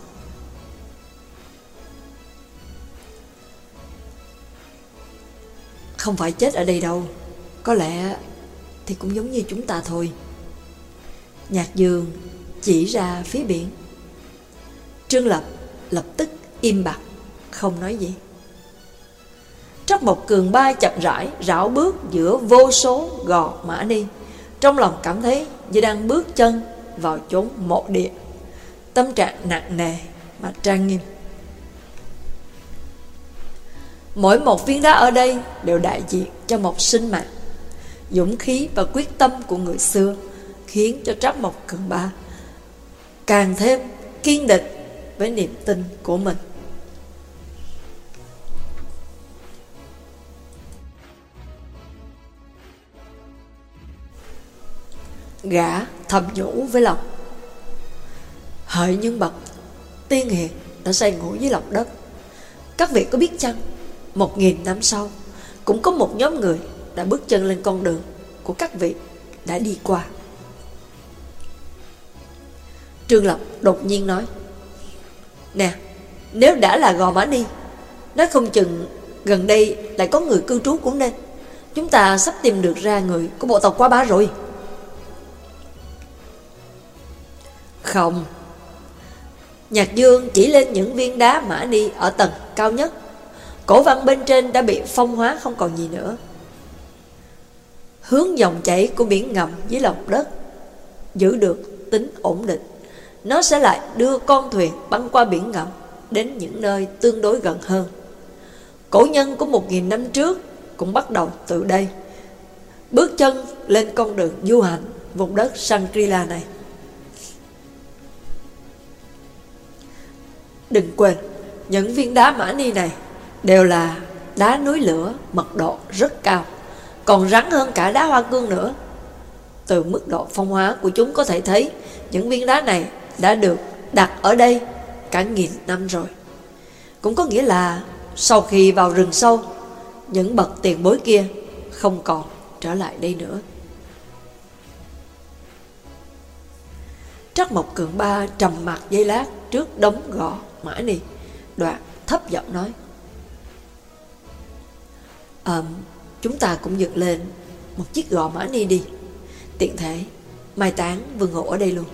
Không phải chết ở đây đâu, có lẽ thì cũng giống như chúng ta thôi. Nhạc Dương chỉ ra phía biển. Trương Lập lập tức im bặt, không nói gì. Trắc Mộc Cường Ba chậm rãi rảo bước giữa vô số gò mã ni, trong lòng cảm thấy như đang bước chân vào chốn mộ địa. Tâm trạng nặng nề mà trang nghiêm. Mỗi một viên đá ở đây đều đại diện cho một sinh mạng. Dũng khí và quyết tâm của người xưa khiến cho Trắc Mộc Cường Ba càng thêm kiên định với niềm tin của mình. Gã thầm nhủ với lòng: hỡi những bậc tiên hiền đã say ngủ dưới lòng đất, các vị có biết chăng, 1000 năm sau cũng có một nhóm người đã bước chân lên con đường của các vị đã đi qua. Trương Lập đột nhiên nói: nè, nếu đã là Gò Mã Ni, nói không chừng gần đây lại có người cư trú cũng nên. Chúng ta sắp tìm được ra người của bộ tộc Quá Bá rồi. Không. Nhạc Dương chỉ lên những viên đá Mã Ni ở tầng cao nhất. Cổ văn bên trên đã bị phong hóa không còn gì nữa. Hướng dòng chảy của biển ngầm dưới lòng đất giữ được tính ổn định, nó sẽ lại đưa con thuyền băng qua biển ngầm đến những nơi tương đối gần hơn. Cổ nhân của 1000 năm trước cũng bắt đầu từ đây, bước chân lên con đường du hành vùng đất Shangri-La này. Đừng quên, những viên đá Mã Ni này đều là đá núi lửa mật độ rất cao, còn rắn hơn cả đá hoa cương nữa. Từ mức độ phong hóa của chúng có thể thấy những viên đá này đã được đặt ở đây cả 1000 năm rồi. Cũng có nghĩa là sau khi vào rừng sâu, những bậc tiền bối kia không còn trở lại đây nữa. Trắc Mộc Cường Ba trầm mặc giây lát trước đống gò Mã Ni, đoạn thấp giọng nói: chúng ta cũng dựng lên một chiếc gò Mã Ni đi, tiện thể mai táng vương hộ ở đây luôn.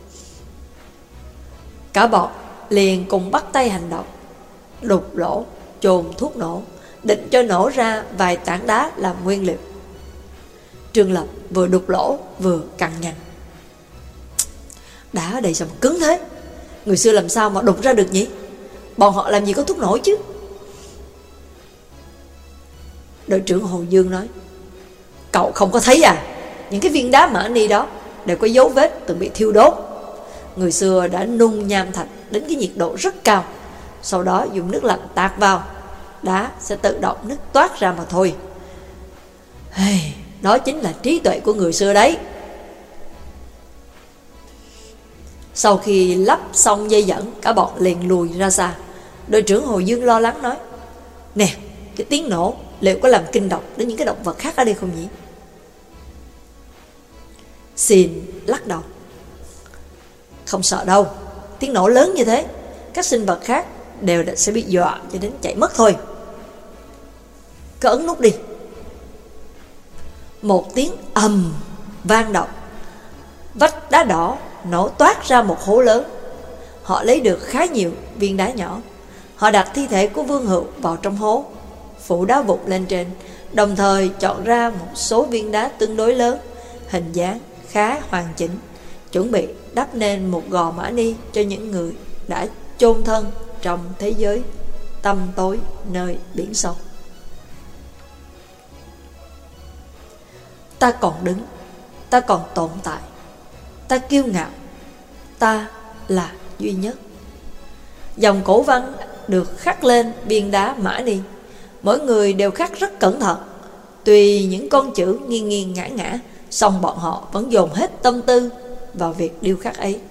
Cả bọn liền cùng bắt tay hành động, đục lỗ chôn thuốc nổ, định cho nổ ra vài tảng đá làm nguyên liệu. Trương Lập vừa đục lỗ vừa cằn nhằn: đá ở đây sao mà cứng thế? Người xưa làm sao mà đục ra được nhỉ? Bọn họ làm gì có thuốc nổ chứ? Đội trưởng Hồ Dương nói: cậu không có thấy à? Những cái viên đá Mã Ni đó đều có dấu vết từng bị thiêu đốt. Người xưa đã nung nham thạch đến cái nhiệt độ rất cao, sau đó dùng nước lạnh tạt vào, đá sẽ tự động nứt toát ra mà thôi. Đó chính là trí tuệ của người xưa đấy. Sau khi lắp xong dây dẫn, cả bọn liền lùi ra xa. Đội trưởng Hồ Dương lo lắng nói: nè, cái tiếng nổ liệu có làm kinh động đến những cái động vật khác ở đây không nhỉ? Xin lắc đầu: không sợ đâu. Tiếng nổ lớn như thế, các sinh vật khác đều sẽ bị dọa cho đến chạy mất thôi. Cứ ấn nút đi. Một tiếng ầm vang động, vách đá đỏ nổ toát ra một hố lớn. Họ lấy được khá nhiều viên đá nhỏ. Họ đặt thi thể của Vương Hữu vào trong hố, phủ đá vụn lên trên, đồng thời chọn ra một số viên đá tương đối lớn, hình dáng khá hoàn chỉnh, chuẩn bị đắp nên một gò Mã Ni cho những người đã chôn thân trong thế giới tăm tối nơi biển sâu. Ta còn đứng, ta còn tồn tại, ta kiêu ngạo, ta là duy nhất. Dòng cổ văn được khắc lên viên đá Mã Ni, mỗi người đều khắc rất cẩn thận. Tuy những con chữ nghiêng nghiêng ngã ngã, song bọn họ vẫn dồn hết tâm tư vào việc điêu khắc ấy.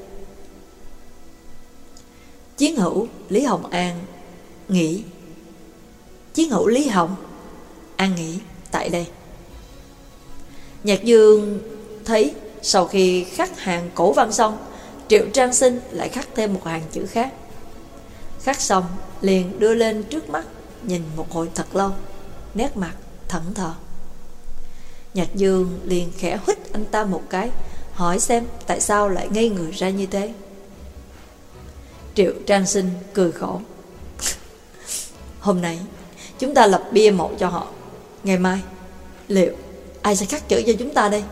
Chiến hữu Lý Hồng An nghỉ. Chiến hữu Lý Hồng an nghỉ tại đây. Nhạc Dương thấy sau khi khắc hàng cổ văn xong, Triệu Trang Sinh lại khắc thêm một hàng chữ khác. Khắc xong liền đưa lên trước mắt, nhìn một hồi thật lâu, nét mặt thẫn thờ. Nhạc Dương liền khẽ huých anh ta một cái, hỏi xem tại sao lại ngây người ra như thế. Triệu Trang Sinh cười khổ. Hôm nay chúng ta lập bia mộ cho họ, ngày mai liệu ai sẽ khắc chữ cho chúng ta đây?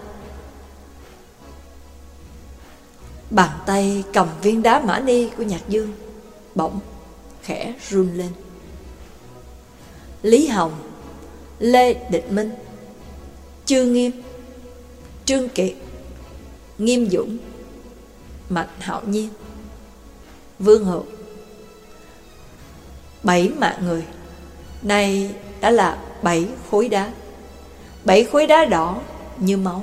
Bàn tay cầm viên đá mã ni của Nhạc Dương bỗng khẽ run lên. Lý Hồng, Lê Định Minh, Chương Nghiêm, Trương Kiệt, Nghiêm Dũng, Mạnh Hạo Nhiên, Vương Hữu, 7 mạng người. Này đã là 7 khối đá, 7 khối đá đỏ như máu.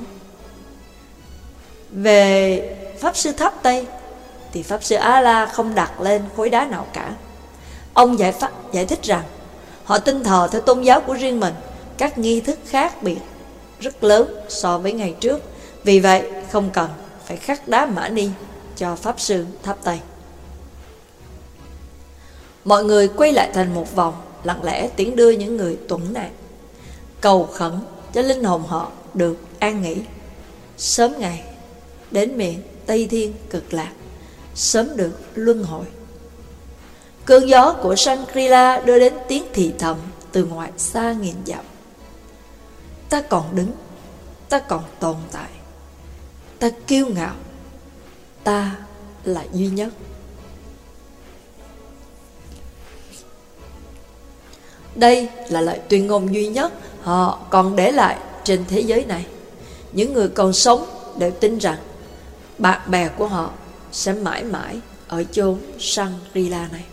Về Pháp Sư Tháp Tây thì Pháp Sư A-la không đặt lên khối đá nào cả. Ông giải thích rằng họ tin thờ theo tôn giáo của riêng mình, các nghi thức khác biệt rất lớn so với ngày trước, vì vậy không cần phải khắc đá mã ni cho Pháp Sư Tháp Tây. Mọi người quay lại thành một vòng, lặng lẽ tiễn đưa những người tuẫn nạn, cầu khẩn cho linh hồn họ được an nghỉ, sớm ngày đến miền Tây Thiên Cực Lạc, sớm được luân hồi. Cơn gió của Shangri-La đưa đến tiếng thì thầm từ ngoài xa nghìn dặm. Ta còn đứng, ta còn tồn tại, ta kiêu ngạo, ta là duy nhất. Đây là lời tuyên ngôn duy nhất họ còn để lại trên thế giới này. Những người còn sống đều tin rằng bạn bè của họ sẽ mãi mãi ở chốn Shangri-La này.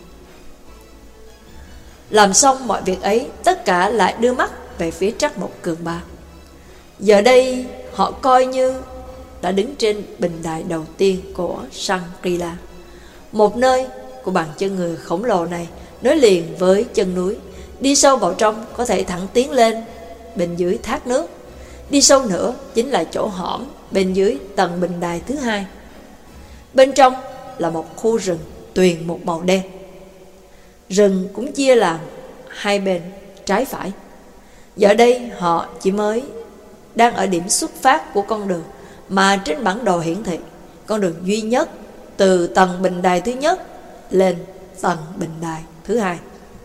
Làm xong mọi việc ấy, tất cả lại đưa mắt về phía Trắc Mộc Cường Ba. Giờ đây họ coi như đã đứng trên bình đài đầu tiên của Shangri-La, một nơi của bàn chân người khổng lồ này nối liền với chân núi. Đi sâu vào trong có thể thẳng tiến lên bên dưới thác nước. Đi sâu nữa chính là chỗ hõm bên dưới tầng bình đài thứ hai. Bên trong là một khu rừng tuyền một màu đen. Rừng cũng chia làm hai bên trái phải. Giờ đây họ chỉ mới đang ở điểm xuất phát của con đường mà trên bản đồ hiển thị, con đường duy nhất từ tầng bình đài thứ nhất lên tầng bình đài thứ hai.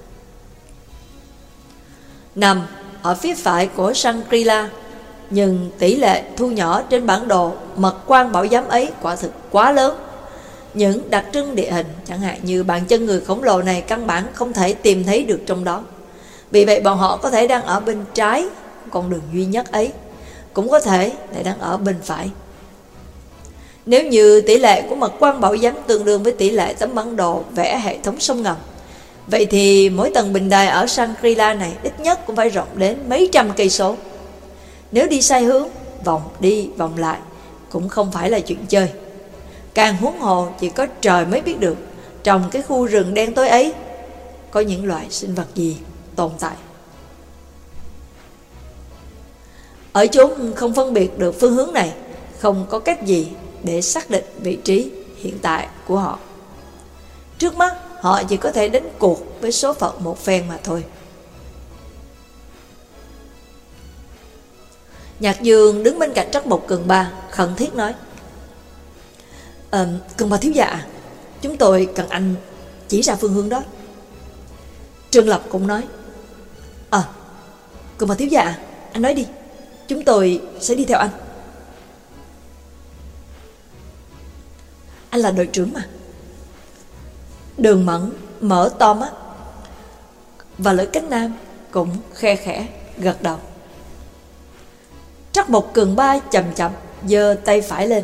Nằm ở phía phải của Shangri-La, nhưng tỷ lệ thu nhỏ trên bản đồ mật quan bảo giám ấy quả thực quá lớn. Những đặc trưng địa hình chẳng hạn như bàn chân người khổng lồ này căn bản không thể tìm thấy được trong đó. Vì vậy bọn họ có thể đang ở bên trái con đường duy nhất ấy, cũng có thể lại đang ở bên phải. Nếu như tỷ lệ của mật quan bảo giám tương đương với tỷ lệ tấm bản đồ vẽ hệ thống sông ngầm, vậy thì mỗi tầng bình đài ở Shangri-La này ít nhất cũng phải rộng đến mấy trăm cây số. Nếu đi sai hướng, vòng đi vòng lại cũng không phải là chuyện chơi. Càng huống hồ chỉ có trời mới biết được trong cái khu rừng đen tối ấy có những loại sinh vật gì tồn tại. Ở chốn không phân biệt được phương hướng này, không có cách gì để xác định vị trí hiện tại của họ. Trước mắt họ chỉ có thể đánh cuộc với số phận một phen mà thôi. Nhạc Dương đứng bên cạnh Trắc Mộc Cường Ba, khẩn thiết nói: Cường Ba thiếu gia, chúng tôi cần anh chỉ ra phương hướng đó. Trương Lập cũng nói: Cường Ba thiếu gia, anh nói đi, chúng tôi sẽ đi theo anh. Anh là đội trưởng mà. Đường Mẫn mở to mắt, và Lữ Cánh Nam cũng khe khẽ gật đầu. Trắc Mộc Cường Ba chậm chậm giơ tay phải lên,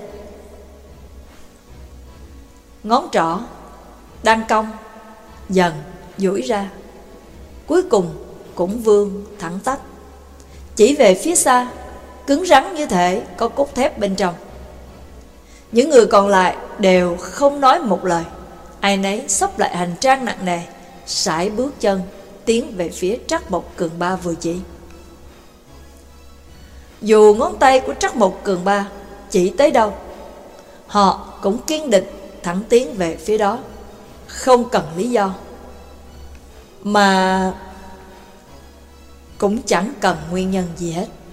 ngón trỏ đang cong dần duỗi ra, cuối cùng cũng vươn thẳng tắp, chỉ về phía xa, cứng rắn như thể có cốt thép bên trong. Những người còn lại đều không nói một lời, ai nấy xốc lại hành trang nặng nề, sải bước chân tiến về phía Trắc Mộc Cường Ba vừa chỉ. Dù ngón tay của Trắc Mộc Cường Ba chỉ tới đâu, họ cũng kiên định thẳng tiến về phía đó, không cần lý do, mà cũng chẳng cần nguyên nhân gì hết.